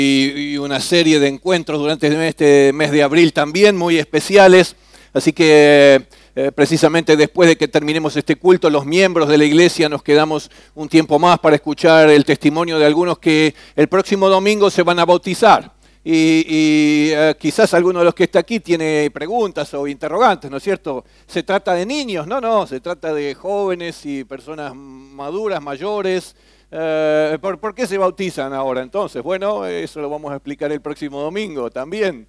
y una serie de encuentros durante este mes de abril también muy especiales. Así que precisamente después de que terminemos este culto, los miembros de la iglesia nos quedamos un tiempo más para escuchar el testimonio de algunos que el próximo domingo se van a bautizar. Y quizás alguno de los que está aquí tiene preguntas o interrogantes, ¿no es cierto? ¿Se trata de niños? No, se trata de jóvenes y personas maduras, mayores. ¿Por qué se bautizan ahora entonces? Bueno, eso lo vamos a explicar el próximo domingo también.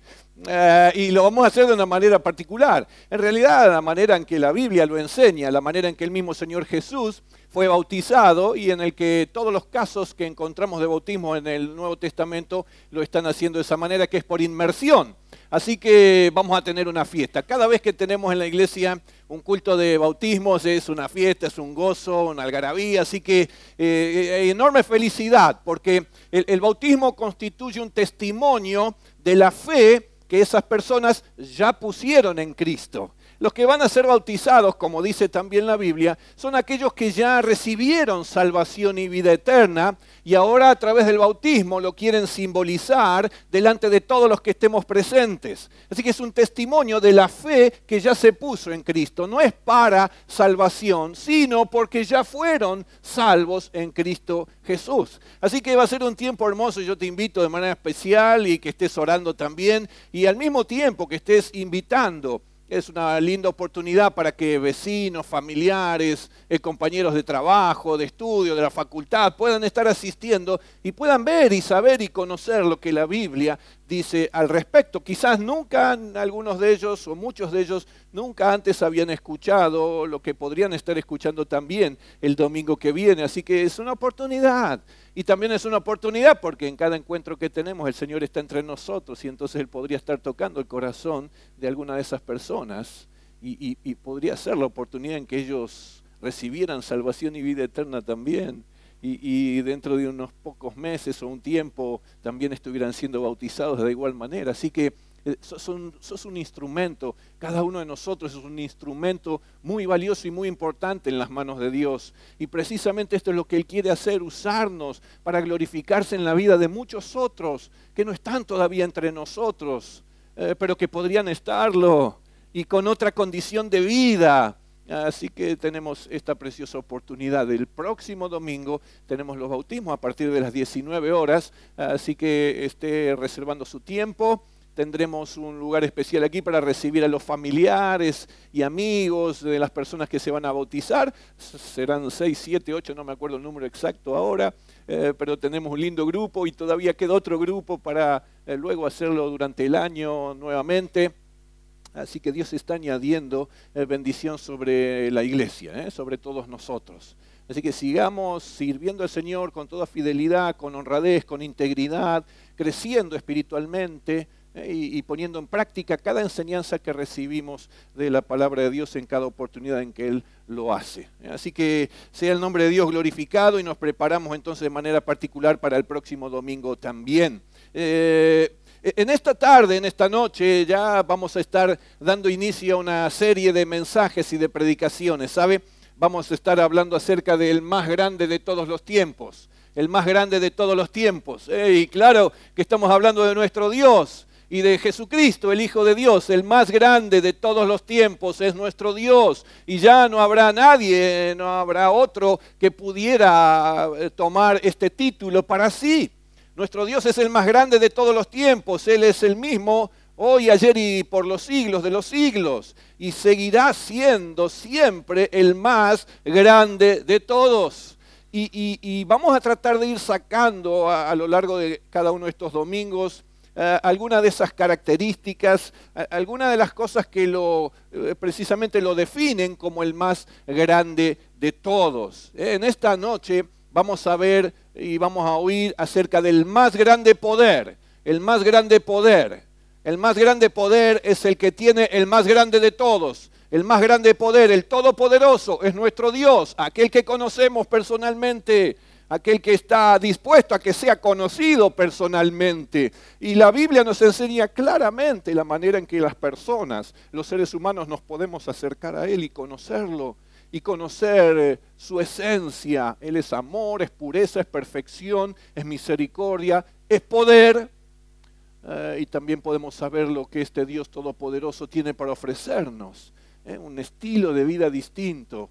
Y lo vamos a hacer de una manera particular. En realidad, la manera en que la Biblia lo enseña, la manera en que el mismo Señor Jesús fue bautizado y en el que todos los casos que encontramos de bautismo en el Nuevo Testamento lo están haciendo de esa manera, que es por inmersión. Así que vamos a tener una fiesta. Cada vez que tenemos en la iglesia un culto de bautismos es una fiesta, es un gozo, una algarabía. Así que hay enorme felicidad porque el bautismo constituye un testimonio de la fe que esas personas ya pusieron en Cristo. Los que van a ser bautizados, como dice también la Biblia, son aquellos que ya recibieron salvación y vida eterna y ahora a través del bautismo lo quieren simbolizar delante de todos los que estemos presentes. Así que es un testimonio de la fe que ya se puso en Cristo. No es para salvación, sino porque ya fueron salvos en Cristo Jesús. Así que va a ser un tiempo hermoso. Yo te invito de manera especial y que estés orando también y al mismo tiempo que estés invitando. Es una linda oportunidad para que vecinos, familiares, compañeros de trabajo, de estudio, de la facultad puedan estar asistiendo y puedan ver y saber y conocer lo que la Biblia dice al respecto. Quizás nunca algunos de ellos o muchos de ellos nunca antes habían escuchado lo que podrían estar escuchando también el domingo que viene. Así que es una oportunidad. Y también es una oportunidad porque en cada encuentro que tenemos el Señor está entre nosotros y entonces Él podría estar tocando el corazón de alguna de esas personas y podría ser la oportunidad en que ellos recibieran salvación y vida eterna también y dentro de unos pocos meses o un tiempo también estuvieran siendo bautizados de igual manera. Así que sos un instrumento, cada uno de nosotros es un instrumento muy valioso y muy importante en las manos de Dios. Y precisamente esto es lo que Él quiere hacer, usarnos para glorificarse en la vida de muchos otros que no están todavía entre nosotros, pero que podrían estarlo y con otra condición de vida. Así que tenemos esta preciosa oportunidad. El próximo domingo tenemos los bautismos a partir de las 19 horas, así que esté reservando su tiempo. Tendremos un lugar especial aquí para recibir a los familiares y amigos de las personas que se van a bautizar. Serán 6, 7, 8, no me acuerdo el número exacto ahora, pero tenemos un lindo grupo y todavía queda otro grupo para luego hacerlo durante el año nuevamente. Así que Dios está añadiendo bendición sobre la iglesia, sobre todos nosotros. Así que sigamos sirviendo al Señor con toda fidelidad, con honradez, con integridad, creciendo espiritualmente y poniendo en práctica cada enseñanza que recibimos de la palabra de Dios en cada oportunidad en que Él lo hace. Así que sea el nombre de Dios glorificado y nos preparamos entonces de manera particular para el próximo domingo también. En esta tarde, en esta noche, ya vamos a estar dando inicio a una serie de mensajes y de predicaciones, ¿sabe? Vamos a estar hablando acerca del más grande de todos los tiempos, el más grande de todos los tiempos. Y claro que estamos hablando de nuestro Dios y de Jesucristo, el Hijo de Dios, el más grande de todos los tiempos es nuestro Dios. Y ya no habrá nadie, no habrá otro que pudiera tomar este título para sí. Nuestro Dios es el más grande de todos los tiempos, Él es el mismo hoy, ayer y por los siglos de los siglos, y seguirá siendo siempre el más grande de todos. Y vamos a tratar de ir sacando a lo largo de cada uno de estos domingos algunas de esas características, algunas de las cosas que precisamente lo definen como el más grande de todos. En esta noche vamos a ver y vamos a oír acerca del más grande poder, el más grande poder. El más grande poder es el que tiene el más grande de todos. El más grande poder, el todopoderoso, es nuestro Dios, aquel que conocemos personalmente, aquel que está dispuesto a que sea conocido personalmente. Y la Biblia nos enseña claramente la manera en que las personas, los seres humanos, nos podemos acercar a Él y conocerlo. Y conocer su esencia. Él es amor, es pureza, es perfección, es misericordia, es poder, y también podemos saber lo que este Dios Todopoderoso tiene para ofrecernos. Un estilo de vida distinto,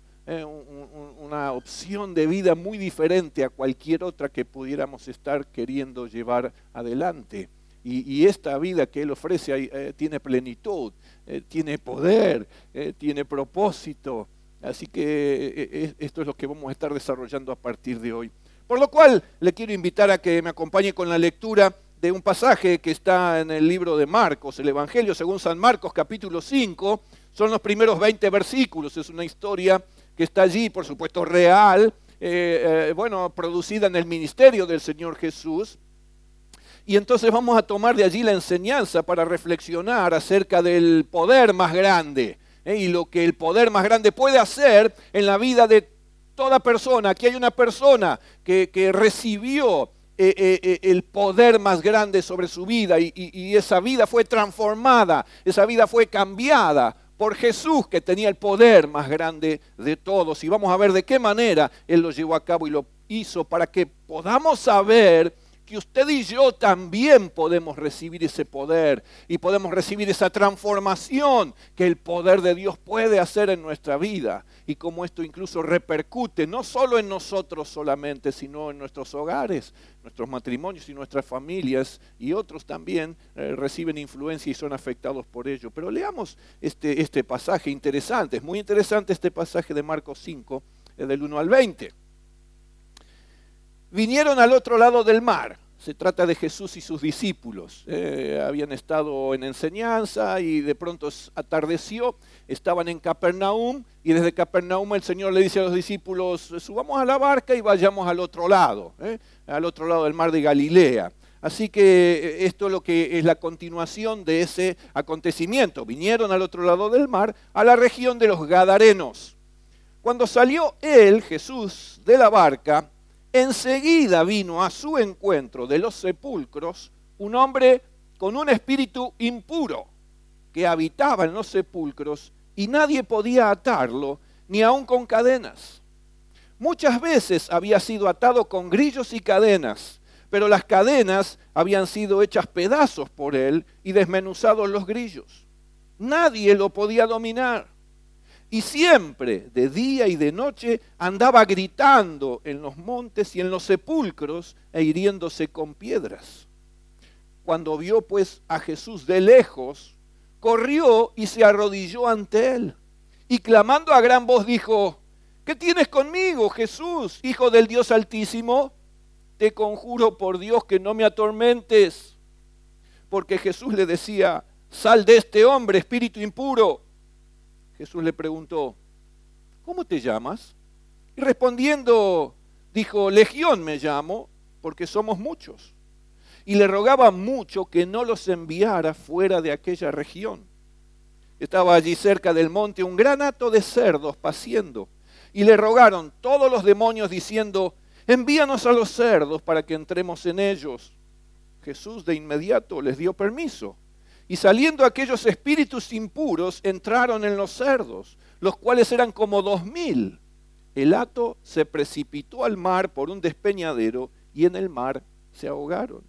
una opción de vida muy diferente a cualquier otra que pudiéramos estar queriendo llevar adelante. Y esta vida que Él ofrece tiene plenitud, tiene poder, tiene propósito. Así que esto es lo que vamos a estar desarrollando a partir de hoy. Por lo cual le quiero invitar a que me acompañe con la lectura de un pasaje que está en el libro de Marcos, el Evangelio según San Marcos, capítulo 5. Son los primeros 20 versículos, es una historia que está allí, por supuesto real, producida en el ministerio del Señor Jesús. Y entonces vamos a tomar de allí la enseñanza para reflexionar acerca del poder más grande, y lo que el poder más grande puede hacer en la vida de toda persona. Aquí hay una persona que recibió el poder más grande sobre su vida y esa vida fue transformada, esa vida fue cambiada por Jesús, que tenía el poder más grande de todos. Y vamos a ver de qué manera Él lo llevó a cabo y lo hizo para que podamos saber que usted y yo también podemos recibir ese poder y podemos recibir esa transformación que el poder de Dios puede hacer en nuestra vida, y cómo esto incluso repercute no solo en nosotros solamente, sino en nuestros hogares, nuestros matrimonios y nuestras familias, y otros también reciben influencia y son afectados por ello. Pero leamos este pasaje interesante, es muy interesante este pasaje de Marcos 5, del 1 al 20. Vinieron al otro lado del mar. Se trata de Jesús y sus discípulos. Habían estado en enseñanza y de pronto atardeció. Estaban en Capernaum y desde Capernaum el Señor le dice a los discípulos: subamos a la barca y vayamos al otro lado del mar de Galilea. Así que esto es lo que es la continuación de ese acontecimiento. Vinieron al otro lado del mar, a la región de los Gadarenos. Cuando salió él, Jesús, de la barca, enseguida vino a su encuentro de los sepulcros un hombre con un espíritu impuro que habitaba en los sepulcros y nadie podía atarlo, ni aun con cadenas. Muchas veces había sido atado con grillos y cadenas, pero las cadenas habían sido hechas pedazos por él y desmenuzados los grillos. Nadie lo podía dominar. Y siempre, de día y de noche, andaba gritando en los montes y en los sepulcros e hiriéndose con piedras. Cuando vio pues a Jesús de lejos, corrió y se arrodilló ante él. Y clamando a gran voz dijo: ¿qué tienes conmigo, Jesús, Hijo del Dios Altísimo? Te conjuro por Dios que no me atormentes. Porque Jesús le decía: sal de este hombre, espíritu impuro. Jesús le preguntó: ¿cómo te llamas? Y respondiendo dijo: Legión me llamo, porque somos muchos. Y le rogaba mucho que no los enviara fuera de aquella región. Estaba allí cerca del monte un gran hato de cerdos paciendo, y le rogaron todos los demonios diciendo: envíanos a los cerdos para que entremos en ellos. Jesús de inmediato les dio permiso. Y saliendo aquellos espíritus impuros, entraron en los cerdos, los cuales eran como 2000. El hato se precipitó al mar por un despeñadero y en el mar se ahogaron.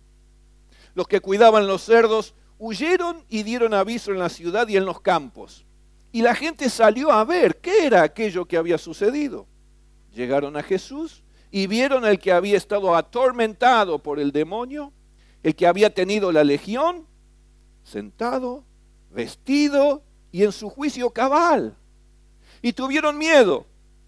Los que cuidaban los cerdos huyeron y dieron aviso en la ciudad y en los campos. Y la gente salió a ver qué era aquello que había sucedido. Llegaron a Jesús y vieron al que había estado atormentado por el demonio, el que había tenido la legión, sentado, vestido y en su juicio cabal. Y tuvieron miedo.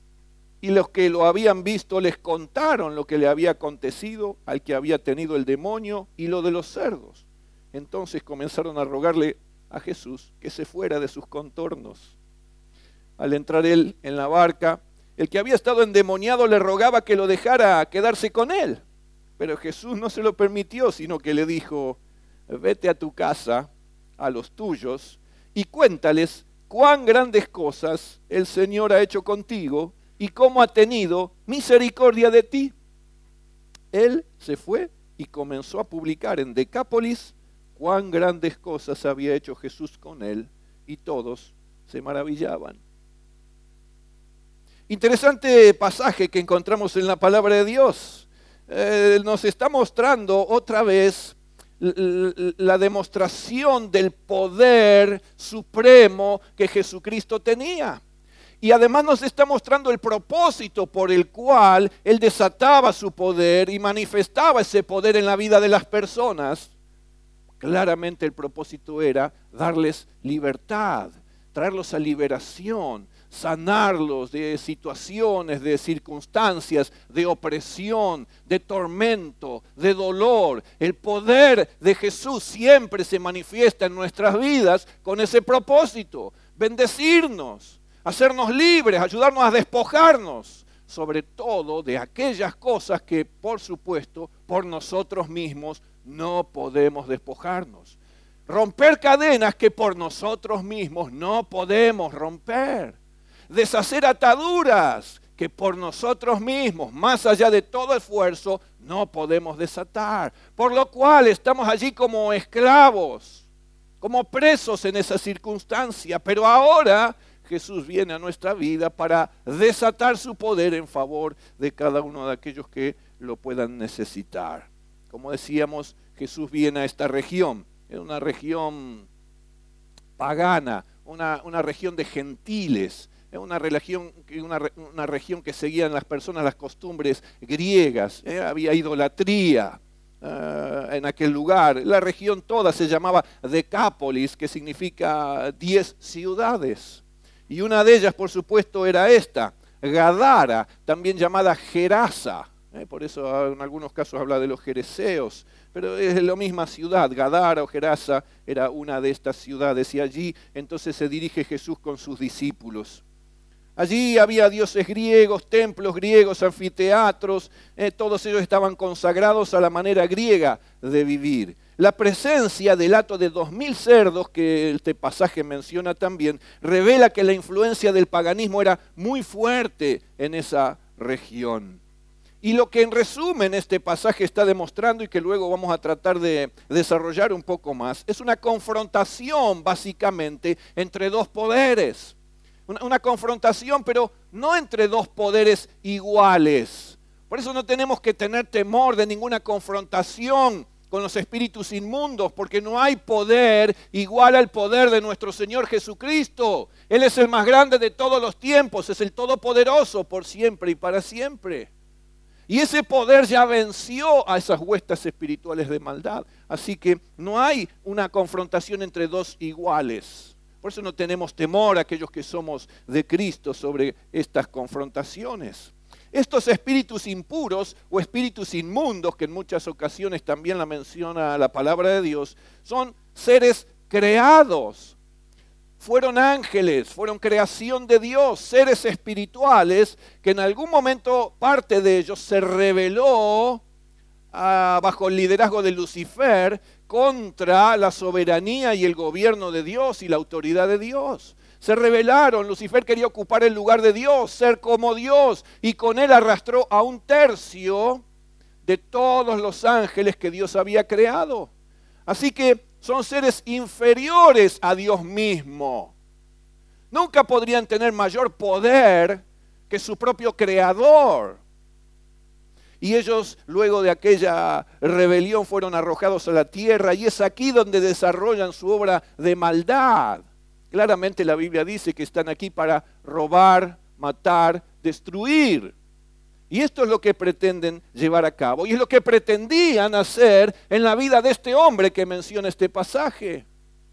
Y los que lo habían visto les contaron lo que le había acontecido al que había tenido el demonio y lo de los cerdos. Entonces comenzaron a rogarle a Jesús que se fuera de sus contornos. Al entrar él en la barca, el que había estado endemoniado le rogaba que lo dejara quedarse con él. Pero Jesús no se lo permitió, sino que le dijo: vete a tu casa, a los tuyos, y cuéntales cuán grandes cosas el Señor ha hecho contigo y cómo ha tenido misericordia de ti. Él se fue y comenzó a publicar en Decápolis cuán grandes cosas había hecho Jesús con él, y todos se maravillaban. Interesante pasaje que encontramos en la palabra de Dios. nos está mostrando otra vez la demostración del poder supremo que Jesucristo tenía. Y además nos está mostrando el propósito por el cual Él desataba su poder y manifestaba ese poder en la vida de las personas. Claramente el propósito era darles libertad, traerlos a liberación, sanarlos de situaciones, de circunstancias, de opresión, de tormento, de dolor. El poder de Jesús siempre se manifiesta en nuestras vidas con ese propósito: bendecirnos, hacernos libres, ayudarnos a despojarnos, sobre todo de aquellas cosas que, por supuesto, por nosotros mismos no podemos despojarnos. Romper cadenas que por nosotros mismos no podemos romper. Deshacer ataduras que por nosotros mismos, más allá de todo esfuerzo, no podemos desatar. Por lo cual estamos allí como esclavos, como presos en esa circunstancia. Pero ahora Jesús viene a nuestra vida para desatar su poder en favor de cada uno de aquellos que lo puedan necesitar. Como decíamos, Jesús viene a esta región. Es una región pagana, una región de gentiles. Es una región que seguían las personas las costumbres griegas. Había idolatría en aquel lugar. La región toda se llamaba Decápolis, que significa 10 ciudades. Y una de ellas, por supuesto, era esta, Gadara, también llamada Gerasa. Por eso en algunos casos habla de los gereseos, pero es la misma ciudad. Gadara o Gerasa era una de estas ciudades, y allí entonces se dirige Jesús con sus discípulos. Allí había dioses griegos, templos griegos, anfiteatros, todos ellos estaban consagrados a la manera griega de vivir. La presencia del hato de 2000 cerdos, que este pasaje menciona también, revela que la influencia del paganismo era muy fuerte en esa región. Y lo que en resumen este pasaje está demostrando, y que luego vamos a tratar de desarrollar un poco más, es una confrontación básicamente entre dos poderes. Una confrontación, pero no entre dos poderes iguales. Por eso no tenemos que tener temor de ninguna confrontación con los espíritus inmundos, porque no hay poder igual al poder de nuestro Señor Jesucristo. Él es el más grande de todos los tiempos, es el todopoderoso por siempre y para siempre. Y ese poder ya venció a esas huestes espirituales de maldad. Así que no hay una confrontación entre dos iguales. Por eso no tenemos temor a aquellos que somos de Cristo sobre estas confrontaciones. Estos espíritus impuros o espíritus inmundos, que en muchas ocasiones también la menciona la palabra de Dios, son seres creados. Fueron ángeles, fueron creación de Dios, seres espirituales que en algún momento parte de ellos se rebeló bajo el liderazgo de Lucifer contra la soberanía y el gobierno de Dios y la autoridad de Dios. Se rebelaron, Lucifer quería ocupar el lugar de Dios, ser como Dios, y con él arrastró a 1/3 de todos los ángeles que Dios había creado. Así que son seres inferiores a Dios mismo. Nunca podrían tener mayor poder que su propio creador. Y ellos, luego de aquella rebelión, fueron arrojados a la tierra, y es aquí donde desarrollan su obra de maldad. Claramente la Biblia dice que están aquí para robar, matar, destruir. Y esto es lo que pretenden llevar a cabo. Y es lo que pretendían hacer en la vida de este hombre que menciona este pasaje.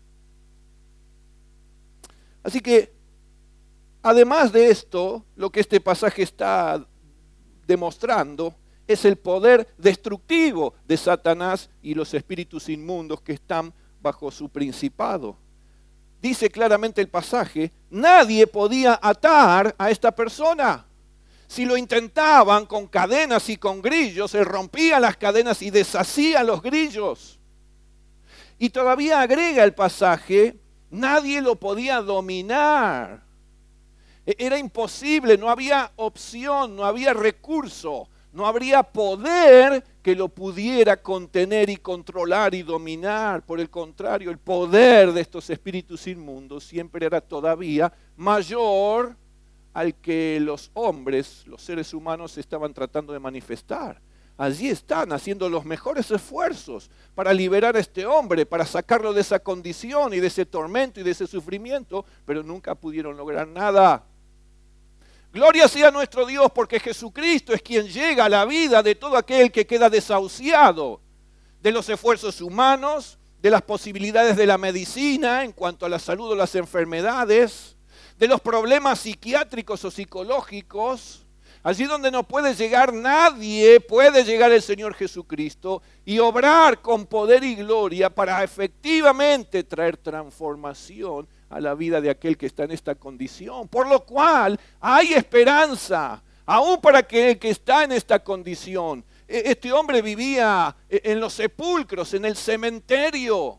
Así que, además de esto, lo que este pasaje está demostrando es el poder destructivo de Satanás y los espíritus inmundos que están bajo su principado. Dice claramente el pasaje, nadie podía atar a esta persona. Si lo intentaban con cadenas y con grillos, se rompían las cadenas y deshacían los grillos. Y todavía agrega el pasaje, nadie lo podía dominar. Era imposible, no había opción, no había recurso, no habría poder que lo pudiera contener y controlar y dominar. Por el contrario, el poder de estos espíritus inmundos siempre era todavía mayor al que los hombres, los seres humanos, estaban tratando de manifestar. allí están haciendo los mejores esfuerzos para liberar a este hombre, para sacarlo de esa condición y de ese tormento y de ese sufrimiento, pero nunca pudieron lograr nada. Gloria sea nuestro Dios, porque Jesucristo es quien llega a la vida de todo aquel que queda desahuciado de los esfuerzos humanos, de las posibilidades de la medicina en cuanto a la salud o las enfermedades, de los problemas psiquiátricos o psicológicos. Allí donde no puede llegar nadie, puede llegar el Señor Jesucristo y obrar con poder y gloria para efectivamente traer transformación a la vida de aquel que está en esta condición. Por lo cual hay esperanza, aún para aquel que está en esta condición. Este hombre vivía en los sepulcros, en el cementerio,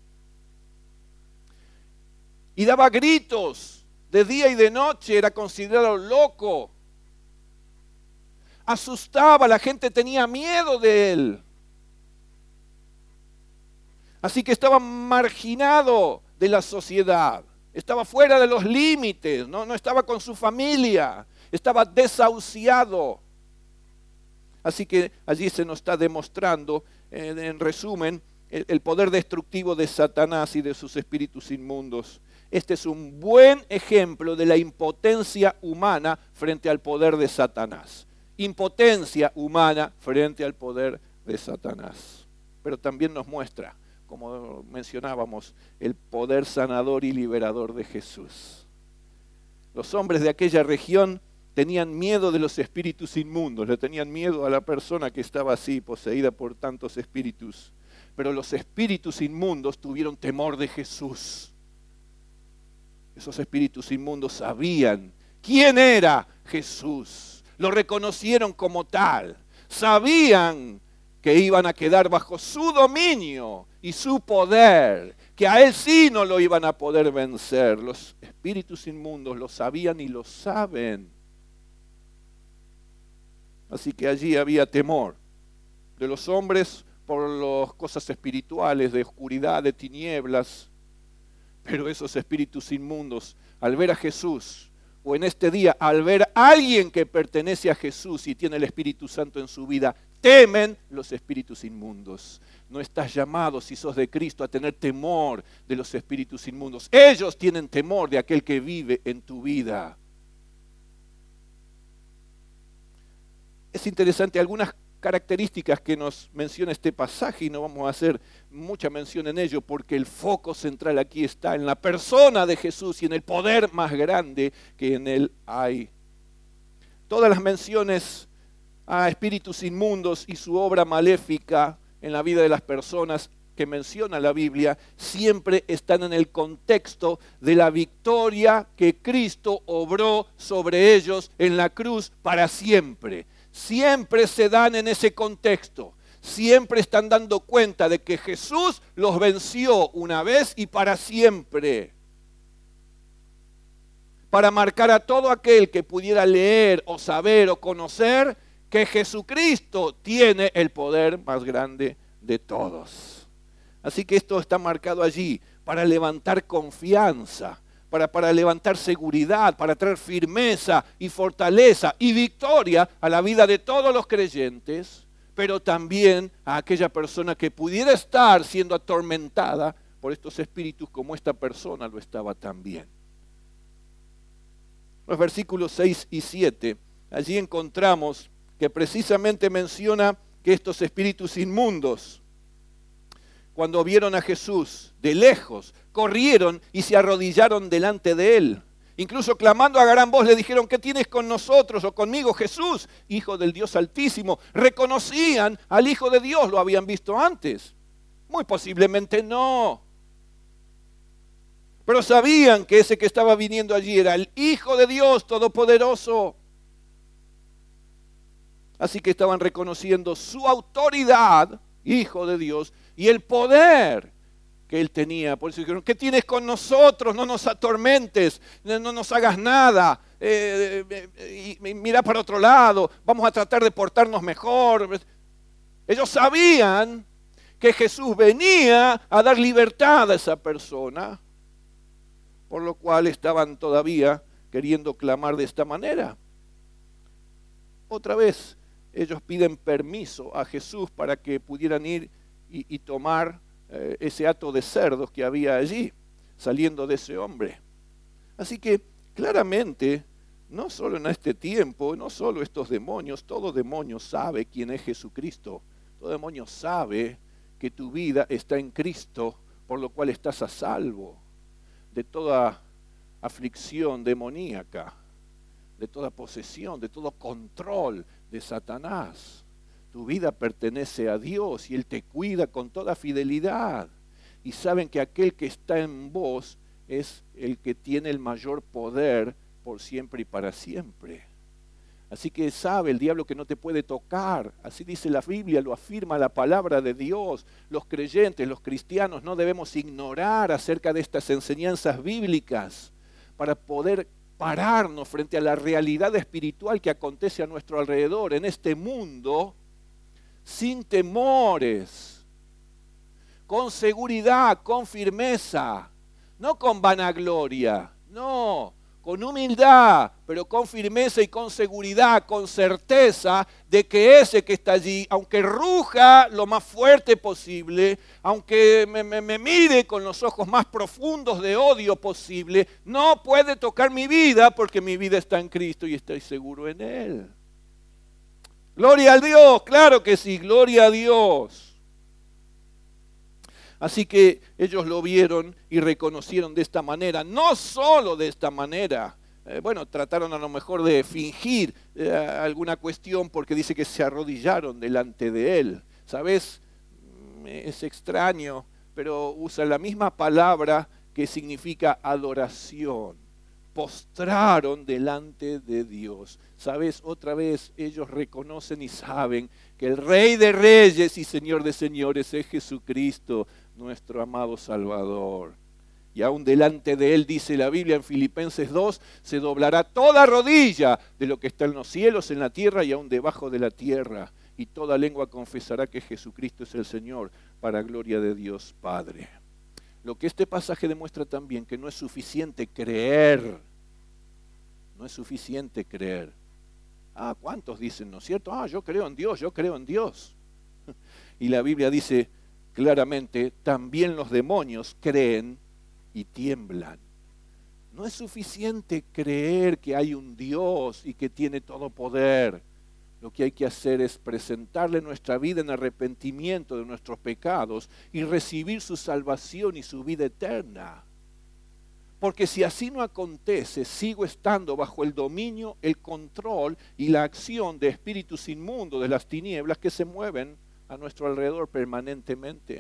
y daba gritos de día y de noche, era considerado loco. Asustaba, la gente tenía miedo de él. Así que estaba marginado de la sociedad, estaba fuera de los límites, no estaba con su familia, estaba desahuciado. Así que allí se nos está demostrando, en resumen, el poder destructivo de Satanás y de sus espíritus inmundos. Este es un buen ejemplo de la impotencia humana frente al poder de Satanás. Impotencia humana frente al poder de Satanás. Pero también nos muestra, como mencionábamos, el poder sanador y liberador de Jesús. Los hombres de aquella región tenían miedo de los espíritus inmundos, le tenían miedo a la persona que estaba así, poseída por tantos espíritus. Pero los espíritus inmundos tuvieron temor de Jesús. Esos espíritus inmundos sabían quién era Jesús. Lo reconocieron como tal. Sabían que iban a quedar bajo su dominio y su poder, que a él sí no lo iban a poder vencer. Los espíritus inmundos lo sabían y lo saben. Así que allí había temor de los hombres por las cosas espirituales, de oscuridad, de tinieblas. Pero esos espíritus inmundos, al ver a Jesús, o en este día, al ver a alguien que pertenece a Jesús y tiene el Espíritu Santo en su vida, temen los espíritus inmundos. No estás llamado, si sos de Cristo, a tener temor de los espíritus inmundos. Ellos tienen temor de aquel que vive en tu vida. Es interesante algunas características que nos menciona este pasaje, y no vamos a hacer mucha mención en ello porque el foco central aquí está en la persona de Jesús y en el poder más grande que en él hay. Todas las menciones a espíritus inmundos y su obra maléfica en la vida de las personas que menciona la Biblia siempre están en el contexto de la victoria que Cristo obró sobre ellos en la cruz para siempre. Siempre se dan en ese contexto. Siempre están dando cuenta de que Jesús los venció una vez y para siempre. Para marcar a todo aquel que pudiera leer o saber o conocer que Jesucristo tiene el poder más grande de todos. Así que esto está marcado allí para levantar confianza, para levantar seguridad, para traer firmeza y fortaleza y victoria a la vida de todos los creyentes, pero también a aquella persona que pudiera estar siendo atormentada por estos espíritus como esta persona lo estaba también. Los versículos 6 y 7, allí encontramos que precisamente menciona que estos espíritus inmundos, cuando vieron a Jesús de lejos, corrieron y se arrodillaron delante de él. Incluso clamando a gran voz le dijeron: ¿qué tienes con nosotros o conmigo, Jesús, Hijo del Dios Altísimo? Reconocían al Hijo de Dios, lo habían visto antes. Muy posiblemente no. Pero sabían que ese que estaba viniendo allí era el Hijo de Dios Todopoderoso. Así que estaban reconociendo su autoridad, Hijo de Dios, y el poder que él tenía. Por eso dijeron: ¿qué tienes con nosotros? No nos atormentes, no nos hagas nada, mira para otro lado, vamos a tratar de portarnos mejor. Ellos sabían que Jesús venía a dar libertad a esa persona, por lo cual estaban todavía queriendo clamar de esta manera. Otra vez, ellos piden permiso a Jesús para que pudieran ir y tomar ese hato de cerdos que había allí, saliendo de ese hombre. Así que claramente, no solo en este tiempo, no solo estos demonios, todo demonio sabe quién es Jesucristo. Todo demonio sabe que tu vida está en Cristo, por lo cual estás a salvo de toda aflicción demoníaca, de toda posesión, de todo control de Satanás. Tu vida pertenece a Dios y Él te cuida con toda fidelidad. Y saben que aquel que está en vos es el que tiene el mayor poder por siempre y para siempre. Así que sabe el diablo que no te puede tocar. Así dice la Biblia, lo afirma la palabra de Dios. Los creyentes, los cristianos, no debemos ignorar acerca de estas enseñanzas bíblicas para poder pararnos frente a la realidad espiritual que acontece a nuestro alrededor en este mundo sin temores, con seguridad, con firmeza, no con vanagloria, no, con humildad, pero con firmeza y con seguridad, con certeza de que ese que está allí, aunque ruja lo más fuerte posible, aunque me mire con los ojos más profundos de odio posible, no puede tocar mi vida porque mi vida está en Cristo y estoy seguro en Él. Gloria a Dios, claro que sí, gloria a Dios. Así que ellos lo vieron y reconocieron de esta manera, no solo de esta manera. Trataron a lo mejor de fingir alguna cuestión porque dice que se arrodillaron delante de Él. ¿Sabes? Es extraño, pero usa la misma palabra que significa adoración. Postraron delante de Dios. ¿Sabes? Otra vez ellos reconocen y saben que el Rey de Reyes y Señor de Señores es Jesucristo, nuestro amado Salvador. Y aún delante de Él, dice la Biblia en Filipenses 2, se doblará toda rodilla de lo que está en los cielos, en la tierra y aún debajo de la tierra. Y toda lengua confesará que Jesucristo es el Señor, para gloria de Dios Padre. Lo que este pasaje demuestra también que no es suficiente creer. No es suficiente creer. ¿Cuántos dicen, no es cierto? Yo creo en Dios, yo creo en Dios. Y la Biblia dice claramente, también los demonios creen y tiemblan. No es suficiente creer que hay un Dios y que tiene todo poder. Lo que hay que hacer es presentarle nuestra vida en arrepentimiento de nuestros pecados y recibir su salvación y su vida eterna. Porque si así no acontece, sigo estando bajo el dominio, el control y la acción de espíritus inmundos de las tinieblas que se mueven a nuestro alrededor permanentemente.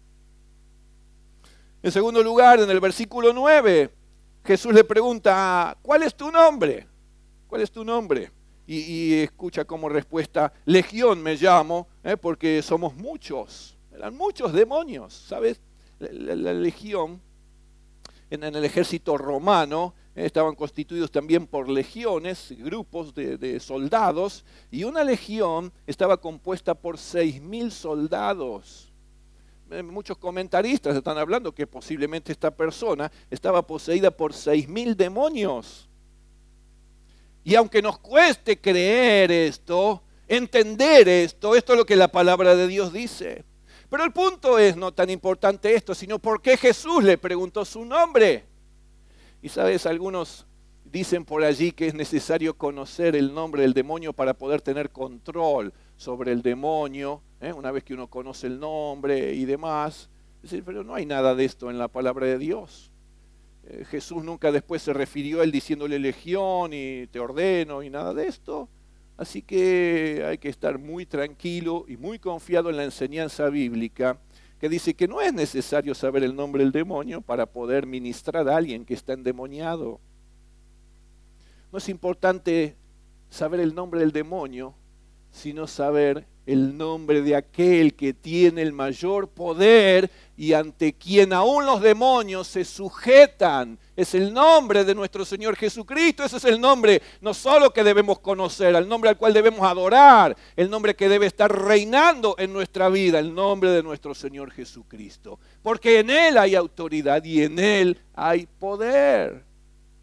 En segundo lugar, en el versículo 9, Jesús le pregunta, ¿cuál es tu nombre? ¿Cuál es tu nombre? Y escucha como respuesta, Legión me llamo, porque somos muchos. Eran muchos demonios, ¿sabes? La legión en el ejército romano estaban constituidos también por legiones, grupos de soldados, y una legión estaba compuesta por 6.000 soldados. Muchos comentaristas están hablando que posiblemente esta persona estaba poseída por 6.000 demonios. Y aunque nos cueste creer esto, entender esto es lo que la palabra de Dios dice. Pero el punto es no tan importante esto, sino por qué Jesús le preguntó su nombre. Y sabes, algunos dicen por allí que es necesario conocer el nombre del demonio para poder tener control sobre el demonio, una vez que uno conoce el nombre y demás. Es decir, pero no hay nada de esto en la palabra de Dios. Jesús nunca después se refirió a él diciéndole legión y te ordeno y nada de esto. Así que hay que estar muy tranquilo y muy confiado en la enseñanza bíblica que dice que no es necesario saber el nombre del demonio para poder ministrar a alguien que está endemoniado. No es importante saber el nombre del demonio, sino saber el nombre de aquel que tiene el mayor poder y ante quien aún los demonios se sujetan. Es el nombre de nuestro Señor Jesucristo. Ese es el nombre no solo que debemos conocer, el nombre al cual debemos adorar, el nombre que debe estar reinando en nuestra vida, el nombre de nuestro Señor Jesucristo. Porque en Él hay autoridad y en Él hay poder.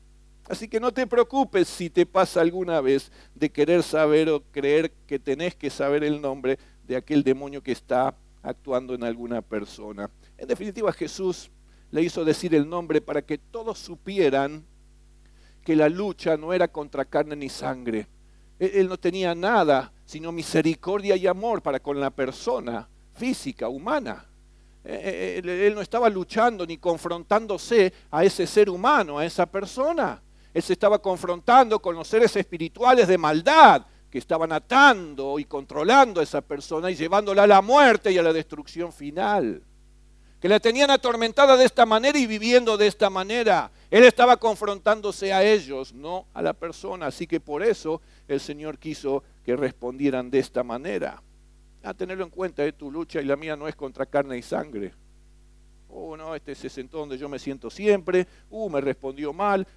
Así que no te preocupes si te pasa alguna vez de querer saber o creer que tenés que saber el nombre de aquel demonio que está actuando en alguna persona. En definitiva, Jesús le hizo decir el nombre para que todos supieran que la lucha no era contra carne ni sangre. Él no tenía nada sino misericordia y amor para con la persona física, humana. Él no estaba luchando ni confrontándose a ese ser humano, a esa persona. Él se estaba confrontando con los seres espirituales de maldad que estaban atando y controlando a esa persona y llevándola a la muerte y a la destrucción final. Que la tenían atormentada de esta manera y viviendo de esta manera. Él estaba confrontándose a ellos, no a la persona. Así que por eso el Señor quiso que respondieran de esta manera. A tenerlo en cuenta, tu lucha y la mía no es contra carne y sangre. No, este se sentó donde yo me siento siempre. Me respondió mal.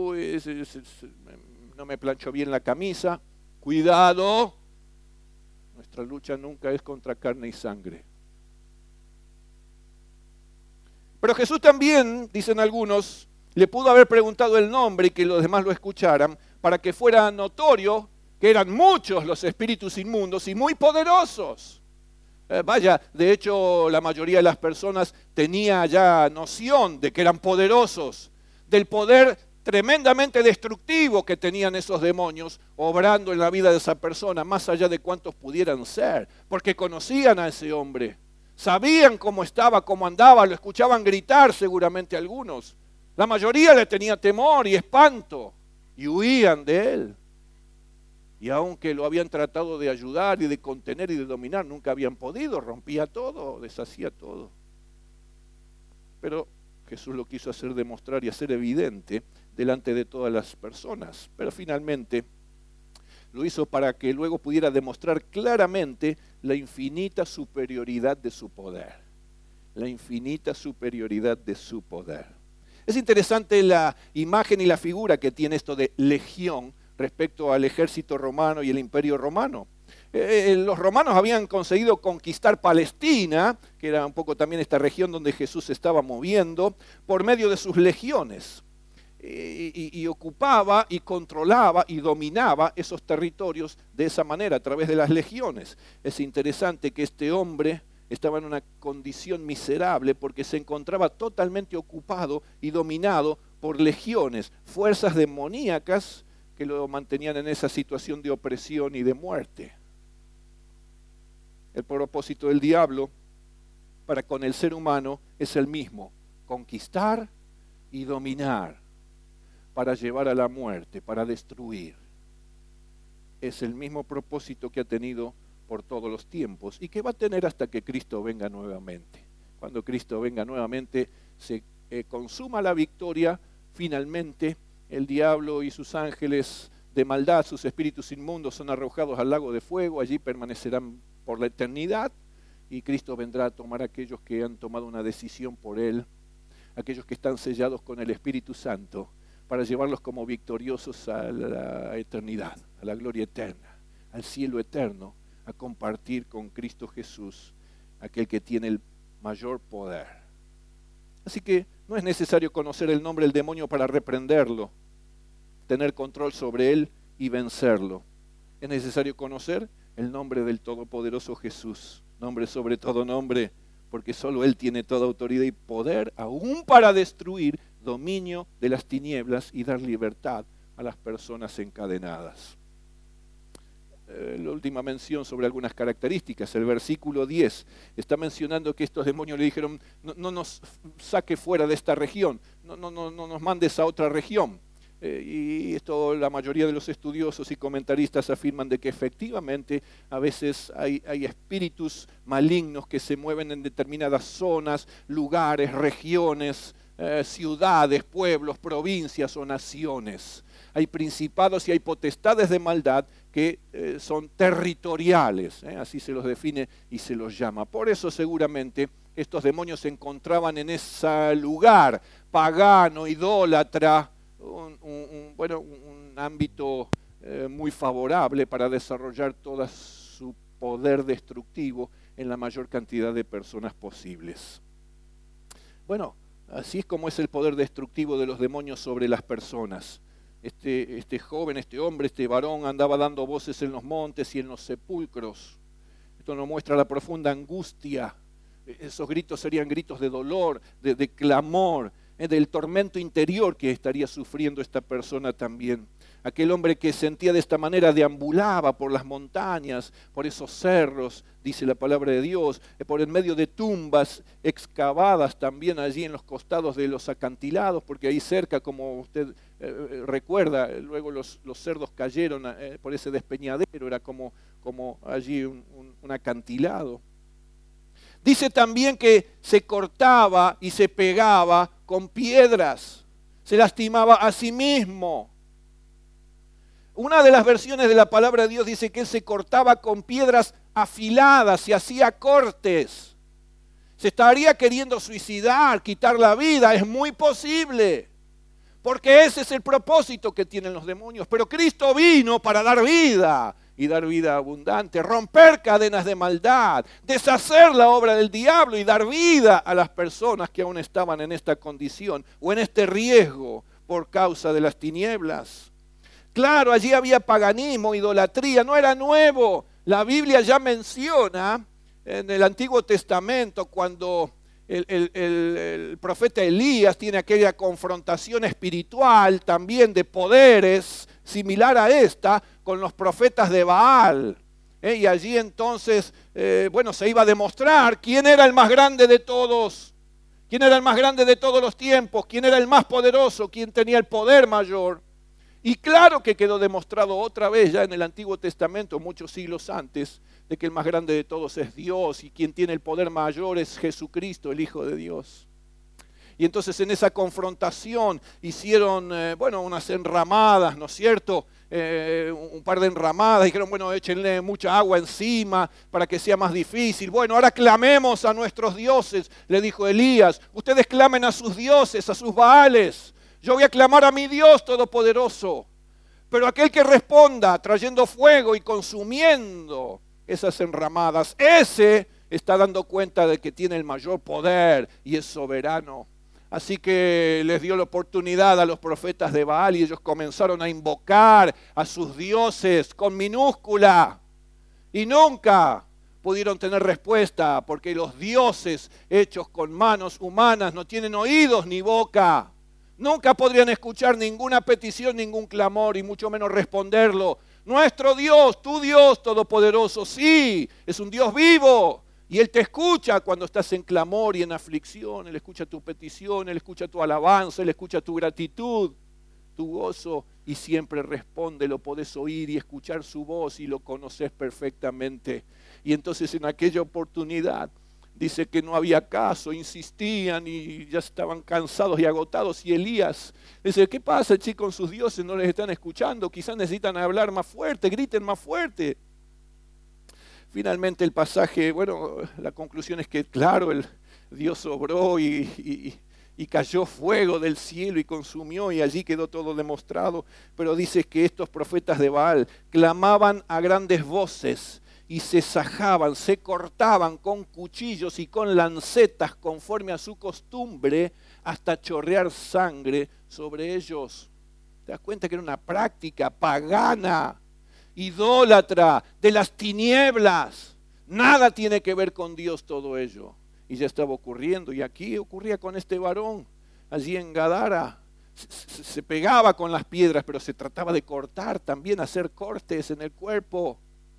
No me planchó bien la camisa. Cuidado. Nuestra lucha nunca es contra carne y sangre. Pero Jesús también, dicen algunos, le pudo haber preguntado el nombre y que los demás lo escucharan para que fuera notorio que eran muchos los espíritus inmundos y muy poderosos. De hecho, la mayoría de las personas tenía ya noción de que eran poderosos, del poder tremendamente destructivo que tenían esos demonios obrando en la vida de esa persona, más allá de cuántos pudieran ser, porque conocían a ese hombre. Sabían cómo estaba, cómo andaba, lo escuchaban gritar seguramente algunos. La mayoría le tenía temor y espanto y huían de él. Y aunque lo habían tratado de ayudar y de contener y de dominar, nunca habían podido, rompía todo, deshacía todo. Pero Jesús lo quiso hacer demostrar y hacer evidente delante de todas las personas. Pero finalmente lo hizo para que luego pudiera demostrar claramente la infinita superioridad de su poder. La infinita superioridad de su poder. Es interesante la imagen y la figura que tiene esto de legión respecto al ejército romano y el imperio romano. Los romanos habían conseguido conquistar Palestina, que era un poco también esta región donde Jesús se estaba moviendo, por medio de sus legiones. Y ocupaba y controlaba y dominaba esos territorios de esa manera, a través de las legiones. Es interesante que este hombre estaba en una condición miserable porque se encontraba totalmente ocupado y dominado por legiones, fuerzas demoníacas que lo mantenían en esa situación de opresión y de muerte. El propósito del diablo para con el ser humano es el mismo: conquistar y dominar, para llevar a la muerte, para destruir. Es el mismo propósito que ha tenido por todos los tiempos y que va a tener hasta que Cristo venga nuevamente. Cuando Cristo venga nuevamente, se consuma la victoria. Finalmente, el diablo y sus ángeles de maldad, sus espíritus inmundos, son arrojados al lago de fuego. Allí permanecerán por la eternidad y Cristo vendrá a tomar a aquellos que han tomado una decisión por Él, aquellos que están sellados con el Espíritu Santo, para llevarlos como victoriosos a la eternidad, a la gloria eterna, al cielo eterno, a compartir con Cristo Jesús, aquel que tiene el mayor poder. Así que no es necesario conocer el nombre del demonio para reprenderlo, tener control sobre él y vencerlo. Es necesario conocer el nombre del Todopoderoso Jesús, nombre sobre todo nombre, porque solo Él tiene toda autoridad y poder, aún para destruir dominio de las tinieblas y dar libertad a las personas encadenadas. La última mención sobre algunas características, el versículo 10, está mencionando que estos demonios le dijeron: no nos saque fuera de esta región, no nos mandes a otra región. Y esto la mayoría de los estudiosos y comentaristas afirman de que efectivamente a veces hay espíritus malignos que se mueven en determinadas zonas, lugares, regiones, ciudades, pueblos, provincias o naciones. Hay principados y hay potestades de maldad que son territoriales, así se los define y se los llama. Por eso seguramente estos demonios se encontraban en ese lugar pagano, idólatra, un ámbito muy favorable para desarrollar todo su poder destructivo en la mayor cantidad de personas posibles. Bueno, así es como es el poder destructivo de los demonios sobre las personas. este joven, este hombre, este varón andaba dando voces en los montes y en los sepulcros. Esto nos muestra la profunda angustia. Esos gritos serían gritos de dolor, de clamor, del tormento interior que estaría sufriendo esta persona también. Aquel hombre que sentía de esta manera deambulaba por las montañas, por esos cerros, dice la palabra de Dios, por en medio de tumbas excavadas también allí en los costados de los acantilados, porque ahí cerca, como usted recuerda, luego los cerdos cayeron por ese despeñadero, era como allí un acantilado. Dice también que se cortaba y se pegaba con piedras, se lastimaba a sí mismo. Una de las versiones de la palabra de Dios dice que él se cortaba con piedras afiladas, se hacía cortes. Se estaría queriendo suicidar, quitar la vida, es muy posible. Porque ese es el propósito que tienen los demonios. Pero Cristo vino para dar vida y dar vida abundante, romper cadenas de maldad, deshacer la obra del diablo y dar vida a las personas que aún estaban en esta condición o en este riesgo por causa de las tinieblas. Claro, allí había paganismo, idolatría, no era nuevo. La Biblia ya menciona en el Antiguo Testamento cuando el profeta Elías tiene aquella confrontación espiritual también de poderes similar a esta con los profetas de Baal. Y allí entonces, se iba a demostrar quién era el más grande de todos, quién era el más grande de todos los tiempos, quién era el más poderoso, quién tenía el poder mayor. Y claro que quedó demostrado otra vez ya en el Antiguo Testamento, muchos siglos antes, de que el más grande de todos es Dios y quien tiene el poder mayor es Jesucristo, el Hijo de Dios. Y entonces en esa confrontación hicieron, unas enramadas, ¿no es cierto? Un par de enramadas, dijeron, échenle mucha agua encima para que sea más difícil. Bueno, ahora clamemos a nuestros dioses, le dijo Elías. Ustedes clamen a sus dioses, a sus Baales. Yo voy a clamar a mi Dios Todopoderoso. Pero aquel que responda trayendo fuego y consumiendo esas enramadas, ese está dando cuenta de que tiene el mayor poder y es soberano. Así que les dio la oportunidad a los profetas de Baal y ellos comenzaron a invocar a sus dioses con minúscula. Y nunca pudieron tener respuesta porque los dioses hechos con manos humanas no tienen oídos ni boca. Nunca podrían escuchar ninguna petición, ningún clamor y mucho menos responderlo. Nuestro Dios, tu Dios Todopoderoso, sí, es un Dios vivo. Y Él te escucha cuando estás en clamor y en aflicción. Él escucha tu petición, Él escucha tu alabanza, Él escucha tu gratitud, tu gozo. Y siempre responde, lo podés oír y escuchar su voz y lo conoces perfectamente. Y entonces en aquella oportunidad dice que no había caso, insistían y ya estaban cansados y agotados. Y Elías dice, ¿qué pasa, chicos, con sus dioses? ¿No les están escuchando? Quizás necesitan hablar más fuerte, griten más fuerte. Finalmente el pasaje, la conclusión es que, claro, el Dios obró y cayó fuego del cielo y consumió y allí quedó todo demostrado. Pero dice que estos profetas de Baal clamaban a grandes voces y se sajaban, se cortaban con cuchillos y con lancetas conforme a su costumbre hasta chorrear sangre sobre ellos. ¿Te das cuenta que era una práctica pagana, idólatra, de las tinieblas? Nada tiene que ver con Dios todo ello. Y ya estaba ocurriendo, y aquí ocurría con este varón, allí en Gadara. Se pegaba con las piedras, pero se trataba de cortar también, hacer cortes en el cuerpo.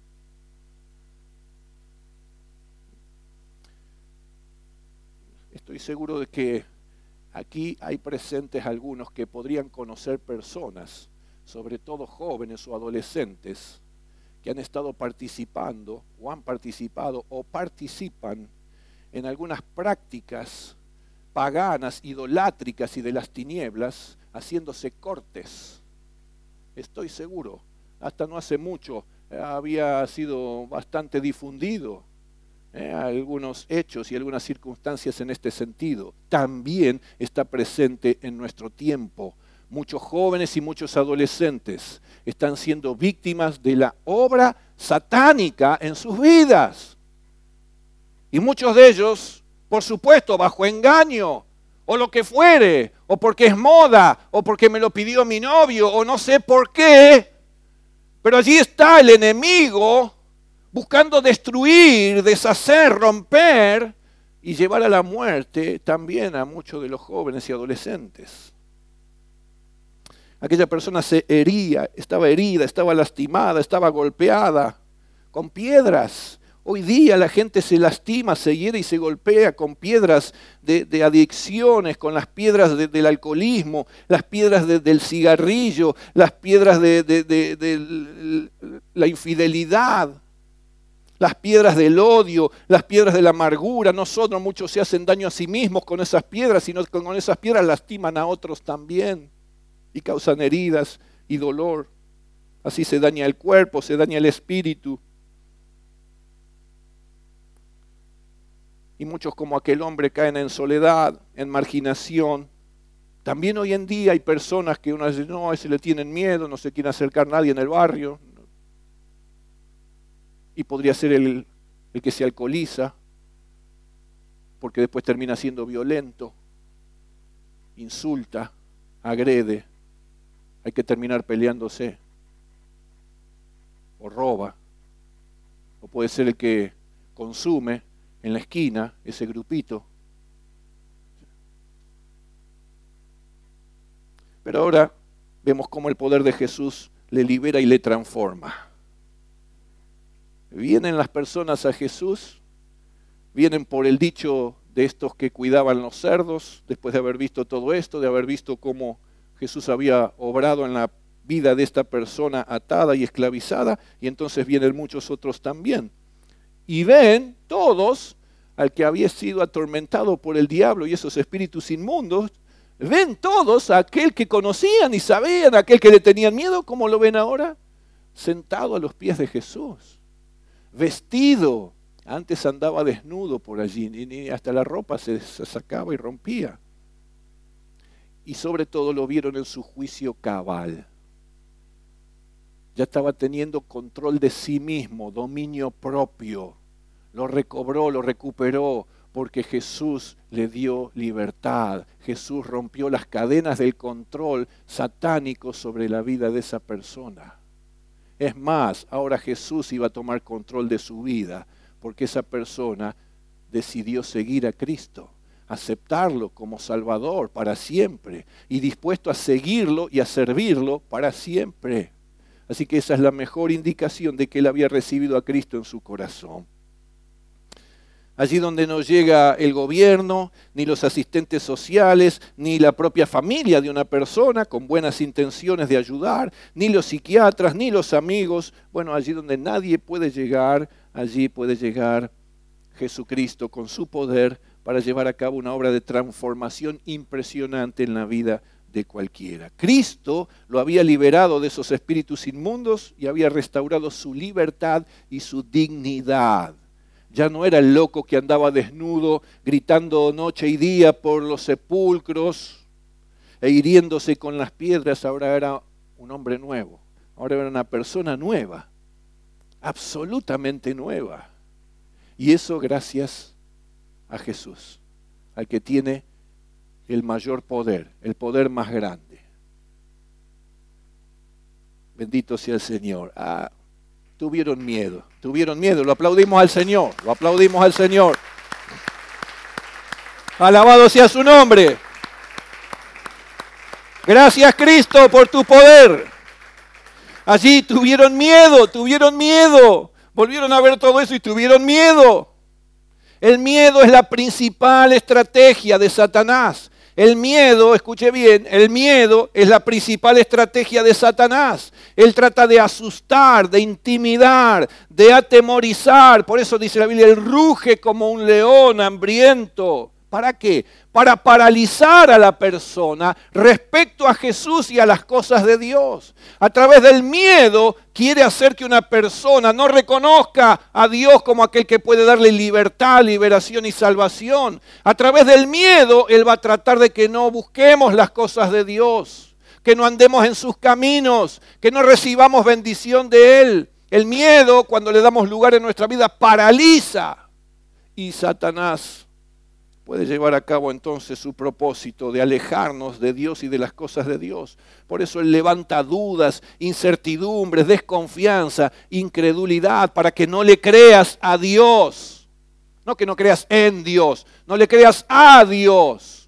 Estoy seguro de que aquí hay presentes algunos que podrían conocer personas, sobre todo jóvenes o adolescentes, que han estado participando o han participado o participan en algunas prácticas paganas, idolátricas y de las tinieblas, haciéndose cortes. Estoy seguro, hasta no hace mucho había sido bastante difundido algunos hechos y algunas circunstancias en este sentido. También está presente en nuestro tiempo. Muchos jóvenes y muchos adolescentes están siendo víctimas de la obra satánica en sus vidas. Y muchos de ellos, por supuesto, bajo engaño o lo que fuere, o porque es moda, o porque me lo pidió mi novio, o no sé por qué, pero allí está el enemigo buscando destruir, deshacer, romper y llevar a la muerte también a muchos de los jóvenes y adolescentes. Aquella persona se hería, herida, estaba lastimada, estaba golpeada con piedras. Hoy día la gente se lastima, se hiere y se golpea con piedras de adicciones, con las piedras del alcoholismo, las piedras del cigarrillo, las piedras de la infidelidad, las piedras del odio, las piedras de la amargura. Nosotros muchos se hacen daño a sí mismos con esas piedras, sino que con esas piedras lastiman a otros también y causan heridas y dolor. Así se daña el cuerpo, se daña el espíritu. Y muchos como aquel hombre caen en soledad, en marginación. También hoy en día hay personas que uno dice, no, a ese le tienen miedo, no se quiere acercar a nadie en el barrio. Y podría ser el que se alcoholiza, porque después termina siendo violento, insulta, agrede. Hay que terminar peleándose. O roba. O puede ser el que consume en la esquina, ese grupito. Pero ahora vemos cómo el poder de Jesús le libera y le transforma. Vienen las personas a Jesús, vienen por el dicho de estos que cuidaban los cerdos, después de haber visto todo esto, de haber visto cómo Jesús había obrado en la vida de esta persona atada y esclavizada, y entonces vienen muchos otros también. Y ven todos al que había sido atormentado por el diablo y esos espíritus inmundos, ven todos a aquel que conocían y sabían, a aquel que le tenían miedo, ¿cómo lo ven ahora? Sentado a los pies de Jesús, vestido. Antes andaba desnudo por allí, y hasta la ropa se sacaba y rompía. Y sobre todo lo vieron en su juicio cabal. Ya estaba teniendo control de sí mismo, dominio propio. Lo recobró, lo recuperó, porque Jesús le dio libertad. Jesús rompió las cadenas del control satánico sobre la vida de esa persona. Es más, ahora Jesús iba a tomar control de su vida, porque esa persona decidió seguir a Cristo, aceptarlo como Salvador para siempre, y dispuesto a seguirlo y a servirlo para siempre. Así que esa es la mejor indicación de que él había recibido a Cristo en su corazón. Allí donde no llega el gobierno, ni los asistentes sociales, ni la propia familia de una persona con buenas intenciones de ayudar, ni los psiquiatras, ni los amigos. Bueno, allí donde nadie puede llegar, allí puede llegar Jesucristo con su poder para llevar a cabo una obra de transformación impresionante en la vida de cualquiera. Cristo lo había liberado de esos espíritus inmundos y había restaurado su libertad y su dignidad. Ya no era el loco que andaba desnudo, gritando noche y día por los sepulcros e hiriéndose con las piedras. Ahora era un hombre nuevo, ahora era una persona nueva, absolutamente nueva. Y eso gracias a Jesús, al que tiene el mayor poder, el poder más grande. Bendito sea el Señor. Tuvieron miedo, lo aplaudimos al Señor, lo aplaudimos al Señor. Alabado sea su nombre. Gracias Cristo por tu poder. Allí tuvieron miedo, volvieron a ver todo eso y tuvieron miedo. El miedo es la principal estrategia de Satanás. El miedo, escuche bien, el miedo es la principal estrategia de Satanás. Él trata de asustar, de intimidar, de atemorizar. Por eso dice la Biblia, él ruge como un león hambriento. ¿Para qué? Para paralizar a la persona respecto a Jesús y a las cosas de Dios. A través del miedo quiere hacer que una persona no reconozca a Dios como aquel que puede darle libertad, liberación y salvación. A través del miedo Él va a tratar de que no busquemos las cosas de Dios, que no andemos en sus caminos, que no recibamos bendición de Él. El miedo, cuando le damos lugar en nuestra vida, paraliza. Y Satanás puede llevar a cabo entonces su propósito de alejarnos de Dios y de las cosas de Dios. Por eso Él levanta dudas, incertidumbres, desconfianza, incredulidad, para que no le creas a Dios. No que no creas en Dios, no le creas a Dios.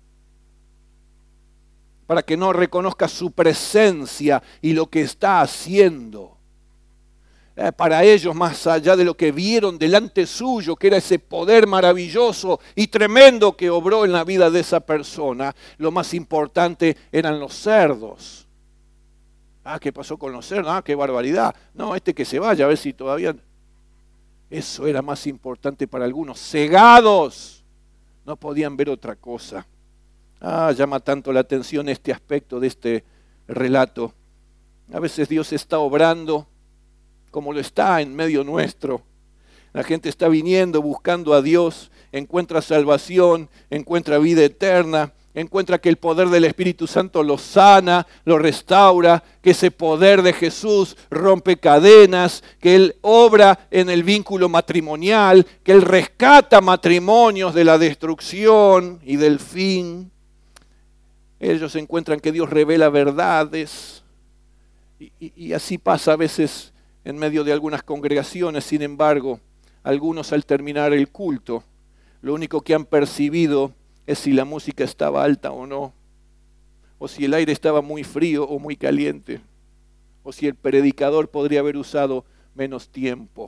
Para que no reconozcas su presencia y lo que está haciendo. Para ellos, más allá de lo que vieron delante suyo, que era ese poder maravilloso y tremendo que obró en la vida de esa persona, lo más importante eran los cerdos. ¿Qué pasó con los cerdos? ¡Qué barbaridad! No, que se vaya, a ver si todavía... Eso era más importante para algunos. Cegados, no podían ver otra cosa. Llama tanto la atención este aspecto de este relato. A veces Dios está obrando como lo está en medio nuestro. La gente está viniendo, buscando a Dios, encuentra salvación, encuentra vida eterna, encuentra que el poder del Espíritu Santo los sana, los restaura, que ese poder de Jesús rompe cadenas, que Él obra en el vínculo matrimonial, que Él rescata matrimonios de la destrucción y del fin. Ellos encuentran que Dios revela verdades y así pasa a veces en medio de algunas congregaciones. Sin embargo, algunos al terminar el culto, lo único que han percibido es si la música estaba alta o no, o si el aire estaba muy frío o muy caliente, o si el predicador podría haber usado menos tiempo.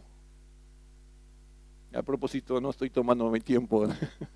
A propósito, no estoy tomando mi tiempo.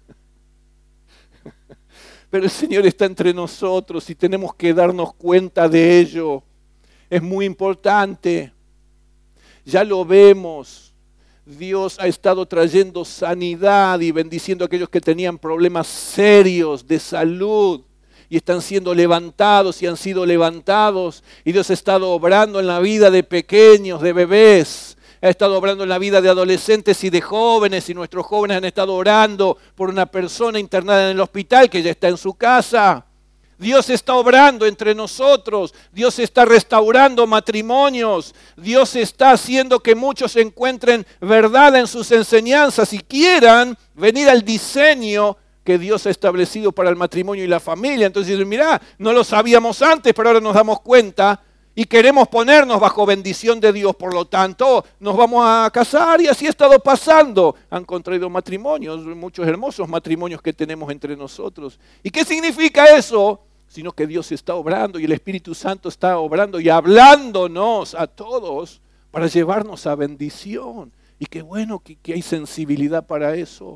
Pero el Señor está entre nosotros y tenemos que darnos cuenta de ello. Es muy importante. Ya lo vemos. Dios ha estado trayendo sanidad y bendiciendo a aquellos que tenían problemas serios de salud y están siendo levantados y han sido levantados. Y Dios ha estado obrando en la vida de pequeños, de bebés. Ha estado obrando en la vida de adolescentes y de jóvenes, y nuestros jóvenes han estado orando por una persona internada en el hospital que ya está en su casa. Dios está obrando entre nosotros, Dios está restaurando matrimonios, Dios está haciendo que muchos encuentren verdad en sus enseñanzas y quieran venir al diseño que Dios ha establecido para el matrimonio y la familia. Entonces dicen, mirá, no lo sabíamos antes, pero ahora nos damos cuenta y queremos ponernos bajo bendición de Dios. Por lo tanto, nos vamos a casar y así ha estado pasando. Han contraído matrimonios, muchos hermosos matrimonios que tenemos entre nosotros. ¿Y qué significa eso? Sino que Dios está obrando y el Espíritu Santo está obrando y hablándonos a todos para llevarnos a bendición. Y qué bueno que hay sensibilidad para eso.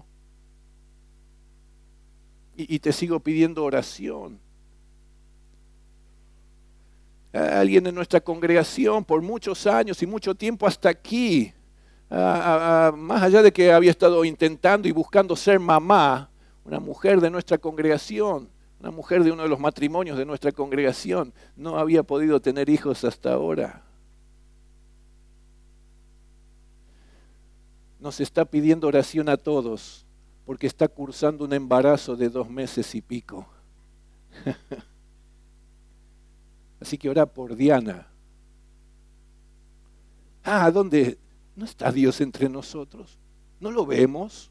Y te sigo pidiendo oración. Alguien en nuestra congregación por muchos años y mucho tiempo hasta aquí, más allá de que había estado intentando y buscando ser mamá, una mujer de nuestra congregación, una mujer de uno de los matrimonios de nuestra congregación, no había podido tener hijos hasta ahora. Nos está pidiendo oración a todos porque está cursando un embarazo de 2 meses y pico. Así que ora por Diana. ¿Dónde? ¿No está Dios entre nosotros? ¿No lo vemos?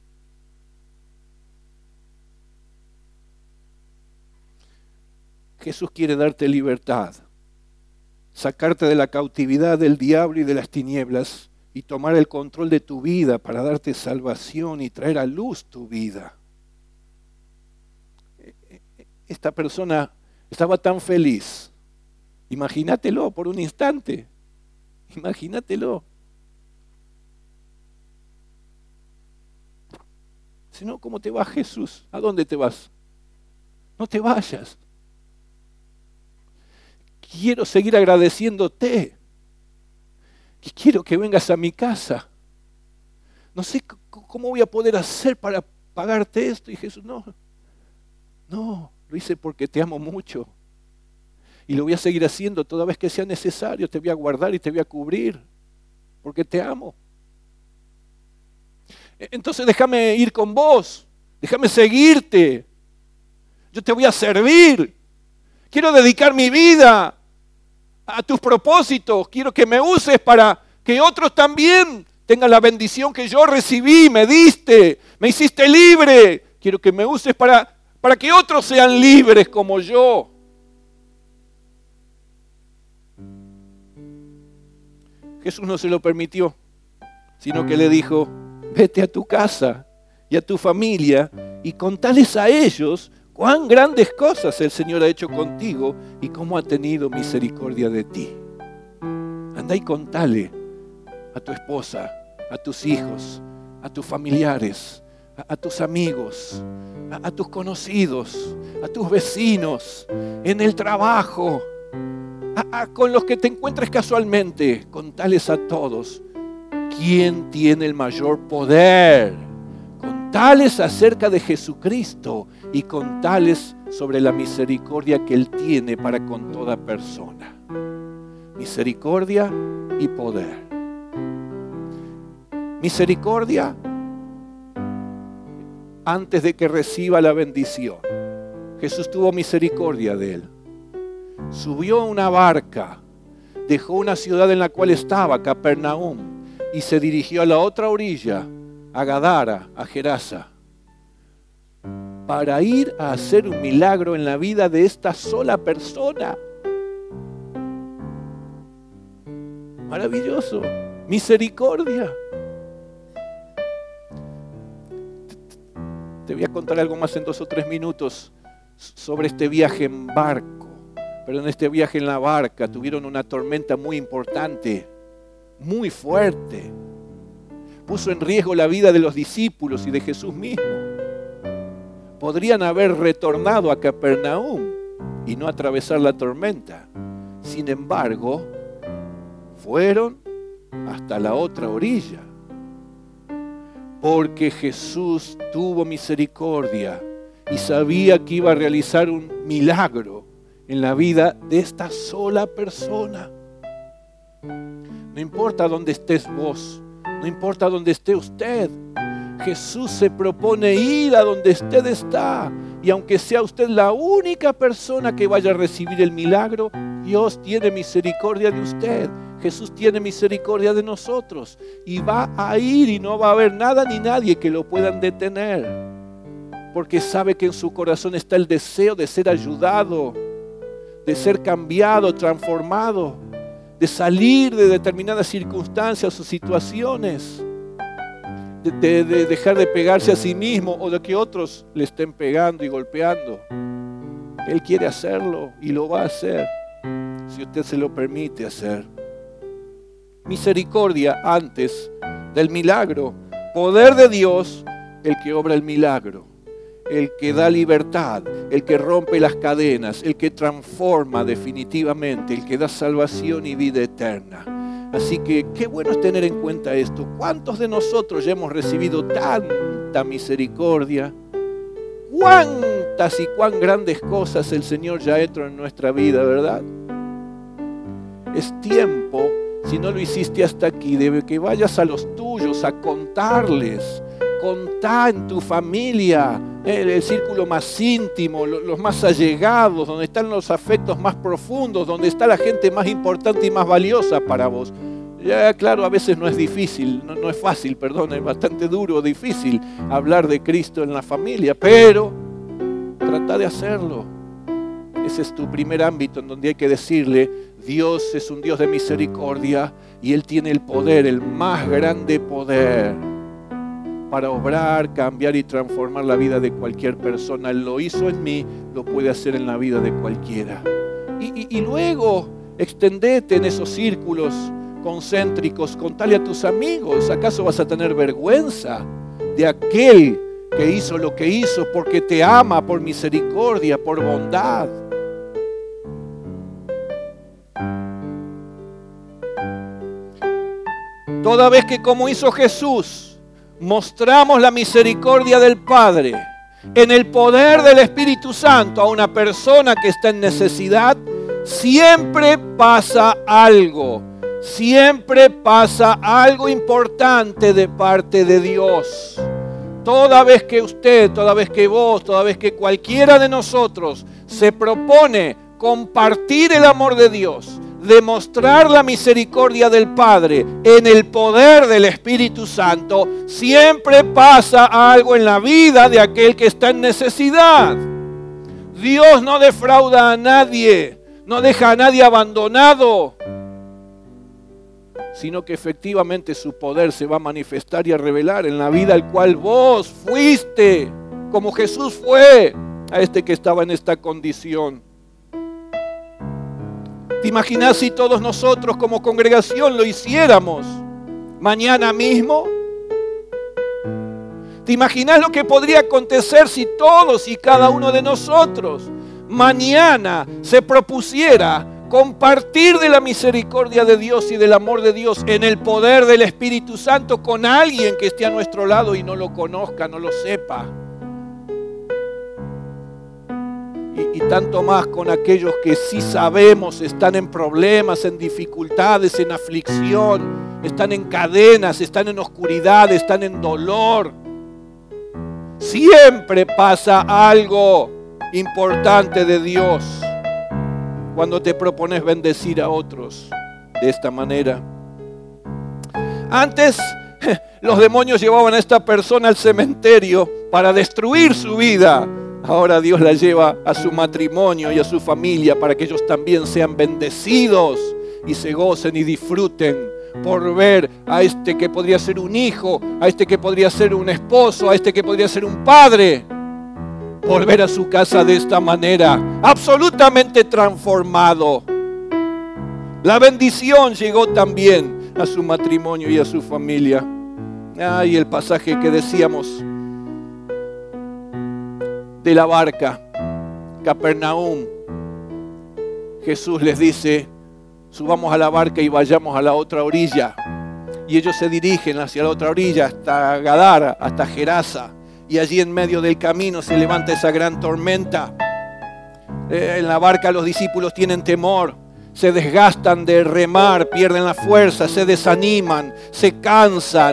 Jesús quiere darte libertad, sacarte de la cautividad del diablo y de las tinieblas y tomar el control de tu vida para darte salvación y traer a luz tu vida. Esta persona estaba tan feliz. Imagínatelo por un instante. Imagínatelo. Si no, ¿cómo te vas, Jesús? ¿A dónde te vas? No te vayas. Quiero seguir agradeciéndote. Quiero que vengas a mi casa. No sé cómo voy a poder hacer para pagarte esto. Y Jesús, no, lo hice porque te amo mucho. Y lo voy a seguir haciendo toda vez que sea necesario. Te voy a guardar y te voy a cubrir. Porque te amo. Entonces déjame ir con vos. Déjame seguirte. Yo te voy a servir. Quiero dedicar mi vida a tus propósitos. Quiero que me uses para que otros también tengan la bendición que yo recibí. Me diste, me hiciste libre. quiero que me uses para que otros sean libres como yo. Jesús no se lo permitió, sino que le dijo, vete a tu casa y a tu familia y contales a ellos cuán grandes cosas el Señor ha hecho contigo y cómo ha tenido misericordia de ti. Anda y contale a tu esposa, a tus hijos, a tus familiares, a tus amigos, a tus conocidos, a tus vecinos, en el trabajo, con los que te encuentres casualmente. Contales a todos quién tiene el mayor poder. Contales acerca de Jesucristo y contales sobre la misericordia que Él tiene para con toda persona. Misericordia y poder. Misericordia antes de que reciba la bendición. Jesús tuvo misericordia de él. Subió a una barca, dejó una ciudad en la cual estaba, Capernaum, y se dirigió a la otra orilla, a Gadara, a Gerasa, para ir a hacer un milagro en la vida de esta sola persona. Maravilloso, misericordia. Te voy a contar algo más en 2 o 3 minutos sobre este viaje en barco. Pero en este viaje en la barca tuvieron una tormenta muy importante, muy fuerte. Puso en riesgo la vida de los discípulos y de Jesús mismo. Podrían haber retornado a Capernaum y no atravesar la tormenta. Sin embargo, fueron hasta la otra orilla. Porque Jesús tuvo misericordia y sabía que iba a realizar un milagro en la vida de esta sola persona. No importa dónde estés vos, no importa dónde esté usted, Jesús se propone ir a donde usted está. Y aunque sea usted la única persona que vaya a recibir el milagro, Dios tiene misericordia de usted. Jesús tiene misericordia de nosotros. Y va a ir y no va a haber nada ni nadie que lo puedan detener. Porque sabe que en su corazón está el deseo de ser ayudado, de ser cambiado, transformado, de salir de determinadas circunstancias o situaciones, de dejar de pegarse a sí mismo o de que otros le estén pegando y golpeando. Él quiere hacerlo y lo va a hacer si usted se lo permite hacer. Misericordia antes del milagro. Poder de Dios, el que obra el milagro, el que da libertad, el que rompe las cadenas, el que transforma definitivamente, el que da salvación y vida eterna. Así que qué bueno es tener en cuenta esto. ¿Cuántos de nosotros ya hemos recibido tanta misericordia? ¿Cuántas y cuán grandes cosas el Señor ya ha hecho en nuestra vida, verdad? Es tiempo, si no lo hiciste hasta aquí, de que vayas a los tuyos a contarles. Contá en tu familia, el círculo más íntimo, los más allegados, donde están los afectos más profundos, donde está la gente más importante y más valiosa para vos. Ya, claro, a veces no es difícil, no es fácil, perdón, es bastante duro, difícil hablar de Cristo en la familia, pero trata de hacerlo. Ese es tu primer ámbito en donde hay que decirle, Dios es un Dios de misericordia y Él tiene el poder, el más grande poder, para obrar, cambiar y transformar la vida de cualquier persona. Él lo hizo en mí, lo puede hacer en la vida de cualquiera. Y luego extendete en esos círculos concéntricos, contale a tus amigos. ¿Acaso vas a tener vergüenza de aquel que hizo lo que hizo porque te ama por misericordia, por bondad? Toda vez que, como hizo Jesús, mostramos la misericordia del Padre en el poder del Espíritu Santo a una persona que está en necesidad, siempre pasa algo. Siempre pasa algo importante de parte de Dios. Toda vez que usted, toda vez que vos, toda vez que cualquiera de nosotros se propone compartir el amor de Dios, demostrar la misericordia del Padre en el poder del Espíritu Santo, siempre pasa algo en la vida de aquel que está en necesidad. Dios no defrauda a nadie, no deja a nadie abandonado, sino que efectivamente su poder se va a manifestar y a revelar en la vida al cual vos fuiste, como Jesús fue a este que estaba en esta condición. ¿Te imaginas si todos nosotros como congregación lo hiciéramos mañana mismo? ¿Te imaginas lo que podría acontecer si todos y cada uno de nosotros mañana se propusiera compartir de la misericordia de Dios y del amor de Dios en el poder del Espíritu Santo con alguien que esté a nuestro lado y no lo conozca, no lo sepa? Y tanto más con aquellos que sí sabemos están en problemas, en dificultades, en aflicción, están en cadenas, están en oscuridad, están en dolor. Siempre pasa algo importante de Dios cuando te propones bendecir a otros de esta manera. Antes, los demonios llevaban a esta persona al cementerio para destruir su vida. Ahora Dios la lleva a su matrimonio y a su familia para que ellos también sean bendecidos y se gocen y disfruten por ver a este que podría ser un hijo, a este que podría ser un esposo, a este que podría ser un padre, volver a su casa de esta manera, absolutamente transformado. La bendición llegó también a su matrimonio y a su familia. Y el pasaje que decíamos de la barca, Capernaum, Jesús les dice: subamos a la barca y vayamos a la otra orilla. Y ellos se dirigen hacia la otra orilla, hasta Gadara, hasta Gerasa. Y allí en medio del camino se levanta esa gran tormenta. En la barca los discípulos tienen temor, se desgastan de remar, pierden la fuerza, se desaniman, se cansan.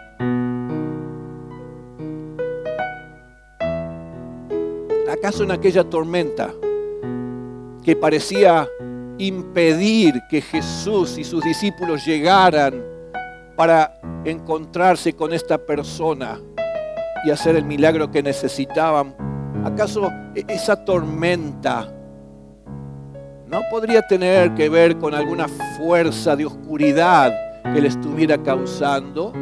¿Acaso en aquella tormenta que parecía impedir que Jesús y sus discípulos llegaran para encontrarse con esta persona y hacer el milagro que necesitaban, acaso esa tormenta no podría tener que ver con alguna fuerza de oscuridad que le estuviera causando?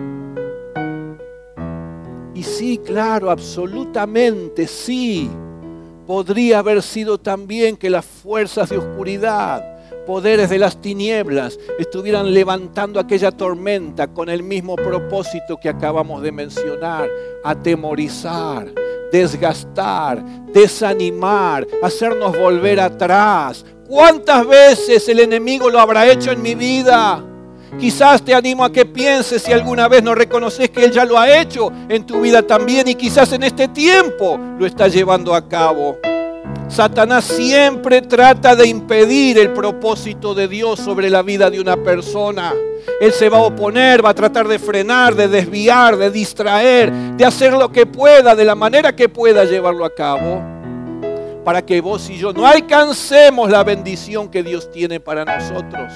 Y sí, claro, absolutamente sí. Podría haber sido también que las fuerzas de oscuridad, poderes de las tinieblas, estuvieran levantando aquella tormenta con el mismo propósito que acabamos de mencionar: atemorizar, desgastar, desanimar, hacernos volver atrás. ¿Cuántas veces el enemigo lo habrá hecho en mi vida? Quizás te animo a que pienses si alguna vez no reconoces que Él ya lo ha hecho en tu vida también, y quizás en este tiempo lo está llevando a cabo. Satanás siempre trata de impedir el propósito de Dios sobre la vida de una persona. Él se va a oponer, va a tratar de frenar, de desviar, de distraer, de hacer lo que pueda, de la manera que pueda llevarlo a cabo, para que vos y yo no alcancemos la bendición que Dios tiene para nosotros.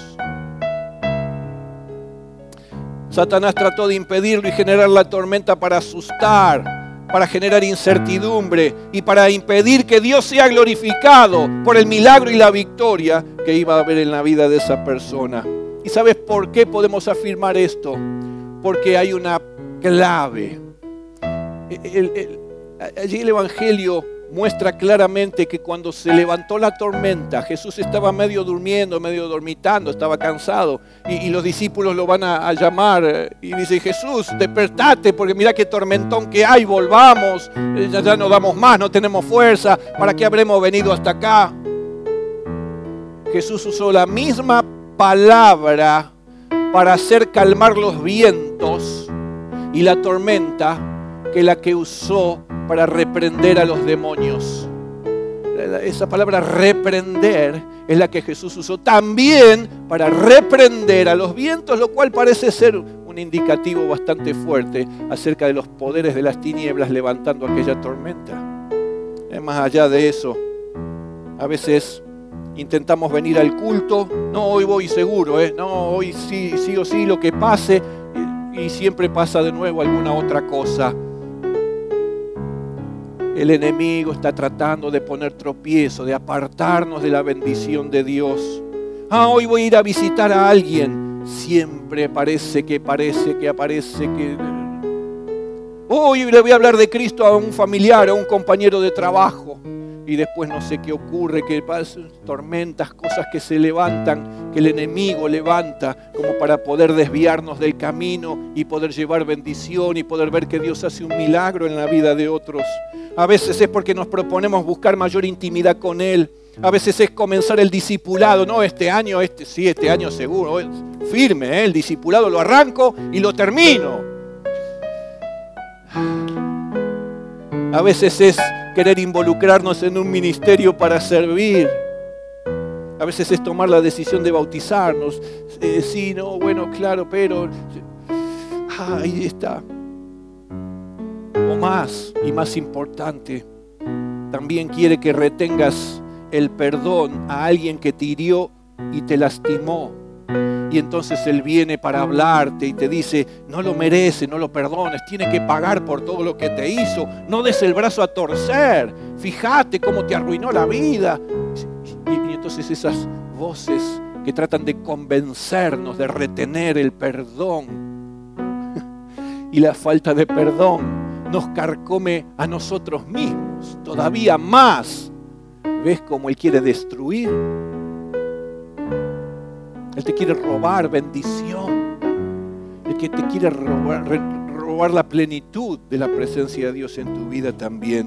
Satanás trató de impedirlo y generar la tormenta para asustar, para generar incertidumbre y para impedir que Dios sea glorificado por el milagro y la victoria que iba a haber en la vida de esa persona. ¿Y sabes por qué podemos afirmar esto? Porque hay una clave. Allí el Evangelio muestra claramente que cuando se levantó la tormenta, Jesús estaba medio durmiendo, medio dormitando, estaba cansado, y los discípulos lo van a llamar y dice: Jesús, despertate, porque mira qué tormentón que hay, volvamos, ya no damos más, no tenemos fuerza, ¿para qué habremos venido hasta acá? Jesús usó la misma palabra para hacer calmar los vientos y la tormenta que la que usó para reprender a los demonios. Esa palabra reprender es la que Jesús usó también para reprender a los vientos, lo cual parece ser un indicativo bastante fuerte acerca de los poderes de las tinieblas levantando aquella tormenta. Más allá de eso, a veces Intentamos venir al culto. No, hoy voy seguro, no, hoy sí o sí lo que pase. Y siempre pasa de nuevo alguna otra cosa. El enemigo está tratando de poner tropiezo, de apartarnos de la bendición de Dios. Hoy voy a ir a visitar a alguien. Siempre parece que hoy le voy a hablar de Cristo a un familiar, a un compañero de trabajo. Y después no sé qué ocurre, que pasan tormentas, cosas que se levantan, que el enemigo levanta como para poder desviarnos del camino y poder llevar bendición y poder ver que Dios hace un milagro en la vida de otros. A veces es porque nos proponemos buscar mayor intimidad con Él. A veces es comenzar el discipulado. No, este año seguro, firme, el discipulado lo arranco y lo termino. A veces es querer involucrarnos en un ministerio para servir. A veces es tomar la decisión de bautizarnos. Sí, no, bueno, claro, pero... ahí está. O más, y más importante, también quiere que retengas el perdón a alguien que te hirió y te lastimó. Y entonces Él viene para hablarte y te dice, no lo merece, no lo perdones, tiene que pagar por todo lo que te hizo, no des el brazo a torcer, fíjate cómo te arruinó la vida. Y entonces esas voces que tratan de convencernos de retener el perdón y la falta de perdón nos carcome a nosotros mismos todavía más. ¿Ves cómo Él quiere destruir? Él te quiere robar bendición. Él que te quiere robar la plenitud de la presencia de Dios en tu vida también.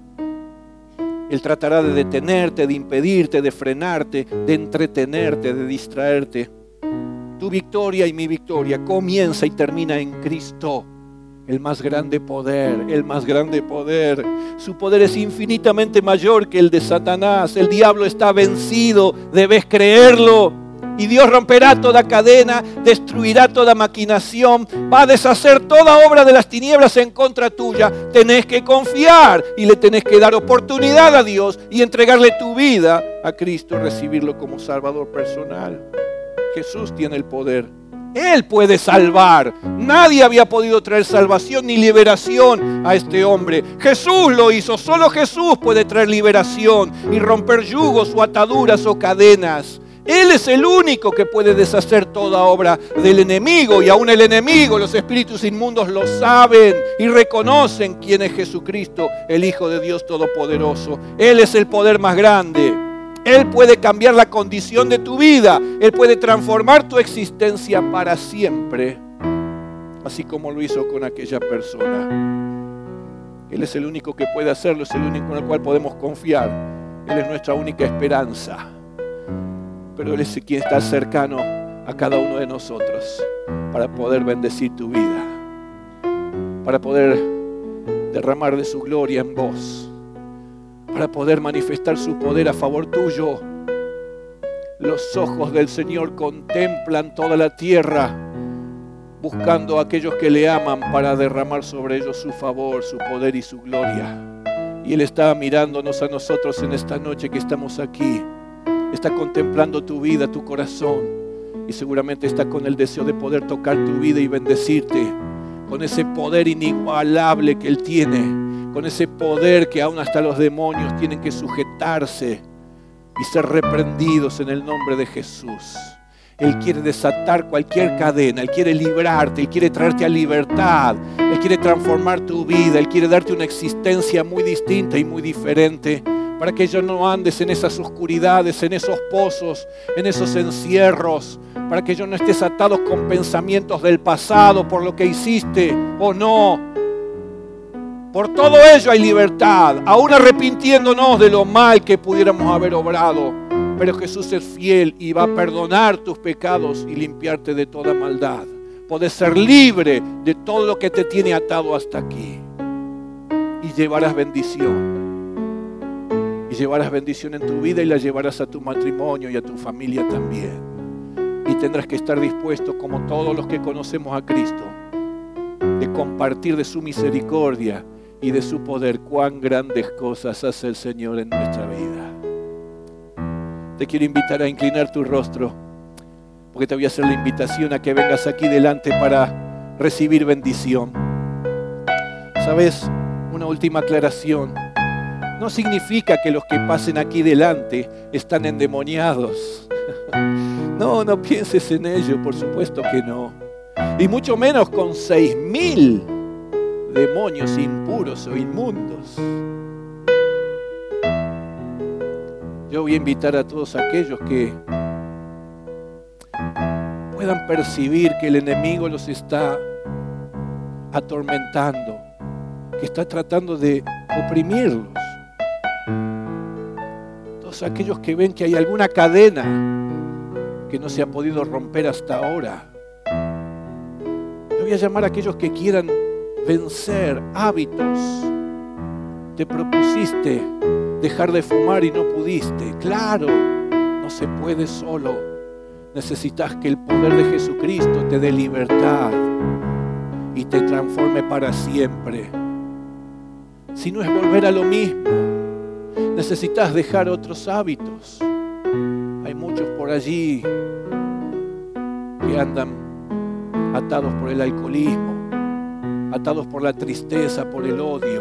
Él tratará de detenerte, de impedirte, de frenarte, de entretenerte, de distraerte. Tu victoria y mi victoria comienza y termina en Cristo. El más grande poder, el más grande poder. Su poder es infinitamente mayor que el de Satanás. El diablo está vencido, debes creerlo. Y Dios romperá toda cadena, destruirá toda maquinación, va a deshacer toda obra de las tinieblas en contra tuya. Tenés que confiar y le tenés que dar oportunidad a Dios y entregarle tu vida a Cristo, recibirlo como Salvador personal. Jesús tiene el poder. Él puede salvar. Nadie había podido traer salvación ni liberación a este hombre. Jesús lo hizo. Solo Jesús puede traer liberación y romper yugos o ataduras o cadenas. Él es el único que puede deshacer toda obra del enemigo. Y aún el enemigo, los espíritus inmundos lo saben y reconocen quién es Jesucristo, el Hijo de Dios Todopoderoso. Él es el poder más grande. Él puede cambiar la condición de tu vida. Él puede transformar tu existencia para siempre. Así como lo hizo con aquella persona. Él es el único que puede hacerlo. Es el único en el cual podemos confiar. Él es nuestra única esperanza. Pero Él es quien está cercano a cada uno de nosotros para poder bendecir tu vida. Para poder derramar de su gloria en vos. Para poder manifestar su poder a favor tuyo. Los ojos del Señor contemplan toda la tierra, buscando a aquellos que le aman para derramar sobre ellos su favor, su poder y su gloria. Y Él está mirándonos a nosotros en esta noche que estamos aquí. Está contemplando tu vida, tu corazón. Y seguramente está con el deseo de poder tocar tu vida y bendecirte. Con ese poder inigualable que Él tiene. Con ese poder que aún hasta los demonios tienen que sujetarse y ser reprendidos en el nombre de Jesús. Él quiere desatar cualquier cadena, Él quiere librarte, Él quiere traerte a libertad, Él quiere transformar tu vida, Él quiere darte una existencia muy distinta y muy diferente, para que ya no andes en esas oscuridades, en esos pozos, en esos encierros, para que ya no estés atados con pensamientos del pasado por lo que hiciste o no. Por todo ello hay libertad, aún arrepintiéndonos de lo mal que pudiéramos haber obrado. Pero Jesús es fiel y va a perdonar tus pecados y limpiarte de toda maldad. Podés ser libre de todo lo que te tiene atado hasta aquí. Y llevarás bendición. Y llevarás bendición en tu vida y la llevarás a tu matrimonio y a tu familia también. Y tendrás que estar dispuesto, como todos los que conocemos a Cristo, de compartir de su misericordia y de su poder. Cuán grandes cosas hace el Señor en nuestra vida. te quiero invitar a inclinar tu rostro, porque te voy a hacer la invitación a que vengas aquí delante para recibir bendición. ¿Sabes? Una última aclaración. No significa que los que pasen aquí delante están endemoniados. No, no pienses en ello, por supuesto que no. Y mucho menos con 6.000 demonios impuros o inmundos. Yo voy a invitar a todos aquellos que puedan percibir que el enemigo los está atormentando, que está tratando de oprimirlos. Todos aquellos que ven que hay alguna cadena que no se ha podido romper hasta ahora. Yo voy a llamar a aquellos que quieran vencer hábitos. Te propusiste dejar de fumar y no pudiste. Claro, no se puede solo. Necesitas que el poder de Jesucristo te dé libertad y te transforme para siempre. Si no es volver a lo mismo, necesitas dejar otros hábitos. Hay muchos por allí que andan atados por el alcoholismo, atados por la tristeza, por el odio.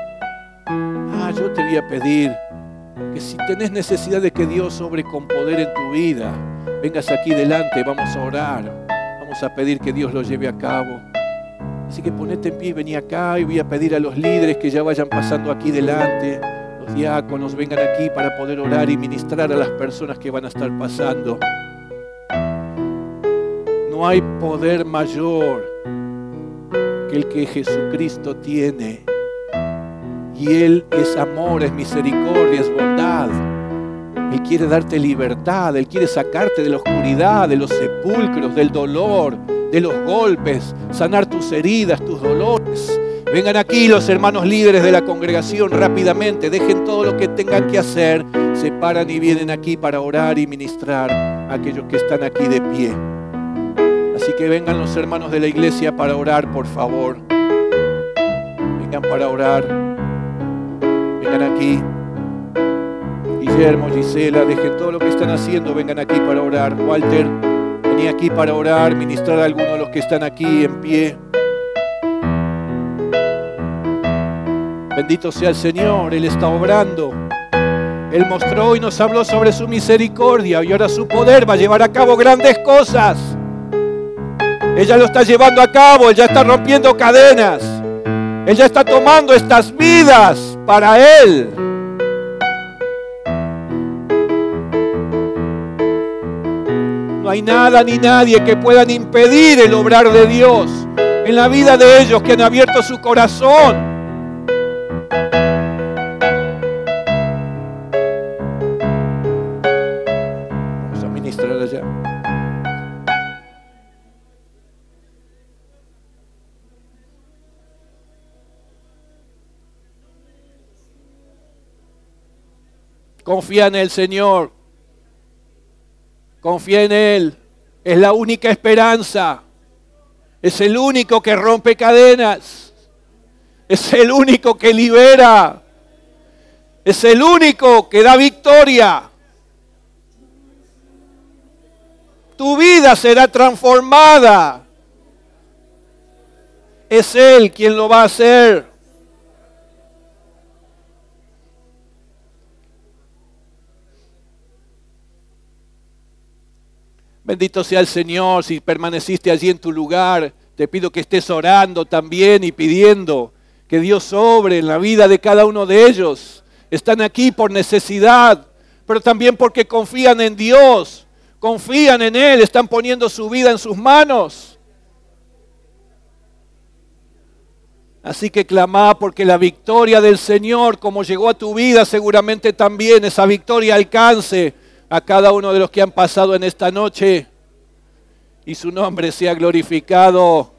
Yo te voy a pedir que si tenés necesidad de que Dios obre con poder en tu vida, vengas aquí delante, vamos a orar, vamos a pedir que Dios lo lleve a cabo. Así que ponete en pie, vení acá y voy a pedir a los líderes que ya vayan pasando aquí delante, los diáconos vengan aquí para poder orar y ministrar a las personas que van a estar pasando. No hay poder mayor que el que Jesucristo tiene. Y Él es amor, es misericordia, es bondad. Él quiere darte libertad, Él quiere sacarte de la oscuridad, de los sepulcros, del dolor, de los golpes, sanar tus heridas, tus dolores. Vengan aquí los hermanos líderes de la congregación rápidamente, dejen todo lo que tengan que hacer, se paran y vienen aquí para orar y ministrar a aquellos que están aquí de pie. Así que vengan los hermanos de la iglesia para orar, por favor. Vengan para orar. Vengan aquí. Guillermo, Gisela, dejen todo lo que están haciendo, vengan aquí para orar. Walter, vení aquí para orar, ministrar a algunos de los que están aquí en pie. Bendito sea el Señor, Él está obrando. Él mostró y nos habló sobre su misericordia y ahora su poder va a llevar a cabo grandes cosas. Ella lo está llevando a cabo, Él ya está rompiendo cadenas. Él ya está tomando estas vidas para Él. No hay nada ni nadie que puedan impedir el obrar de Dios en la vida de ellos que han abierto su corazón. Vamos a ministrar allá. Confía en el Señor. Confía en Él. Es la única esperanza. Es el único que rompe cadenas. Es el único que libera. Es el único que da victoria. Tu vida será transformada. Es Él quien lo va a hacer. Bendito sea el Señor. Si permaneciste allí en tu lugar, te pido que estés orando también y pidiendo que Dios obre en la vida de cada uno de ellos. Están aquí por necesidad, pero también porque confían en Dios, confían en Él, están poniendo su vida en sus manos. Así que clamá porque la victoria del Señor, como llegó a tu vida, seguramente también esa victoria alcance a cada uno de los que han pasado en esta noche y su nombre sea glorificado.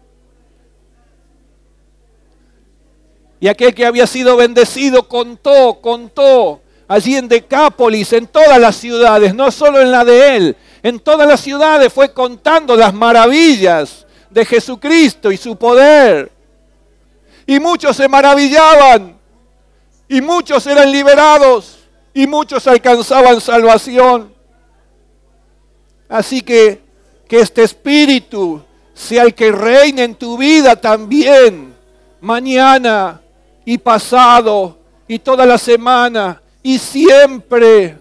Y aquel que había sido bendecido contó allí en Decápolis, en todas las ciudades, no solo en la de él, en todas las ciudades fue contando las maravillas de Jesucristo y su poder. Y muchos se maravillaban y muchos eran liberados. y muchos alcanzaban salvación. Así que este Espíritu sea el que reine en tu vida también, mañana y pasado y toda la semana y siempre.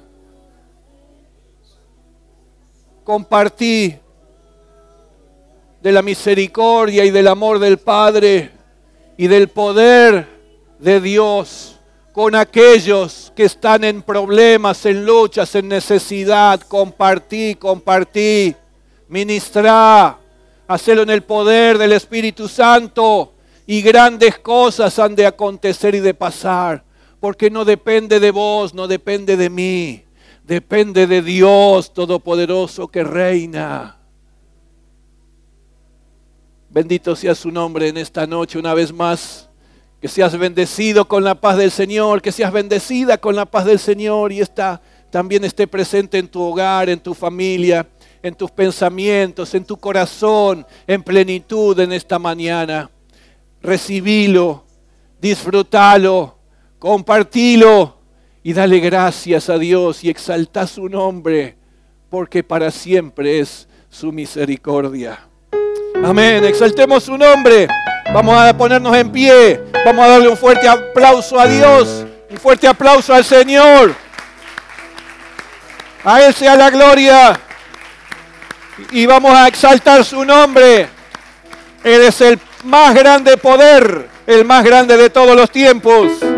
Compartí de la misericordia y del amor del Padre y del poder de Dios con aquellos que están en problemas, en luchas, en necesidad. Compartí, ministrá, hacelo en el poder del Espíritu Santo y grandes cosas han de acontecer y de pasar, porque no depende de vos, no depende de mí, depende de Dios Todopoderoso que reina. Bendito sea su nombre en esta noche una vez más. Que seas bendecido con la paz del Señor, que seas bendecida con la paz del Señor y también esté presente en tu hogar, en tu familia, en tus pensamientos, en tu corazón, en plenitud en esta mañana. Recibilo, disfrútalo, compartilo y dale gracias a Dios y exalta su nombre, porque para siempre es su misericordia. Amén, exaltemos su nombre. Vamos a ponernos en pie, vamos a darle un fuerte aplauso a Dios, un fuerte aplauso al Señor. A Él sea la gloria y vamos a exaltar su nombre. Él es el más grande poder, el más grande de todos los tiempos.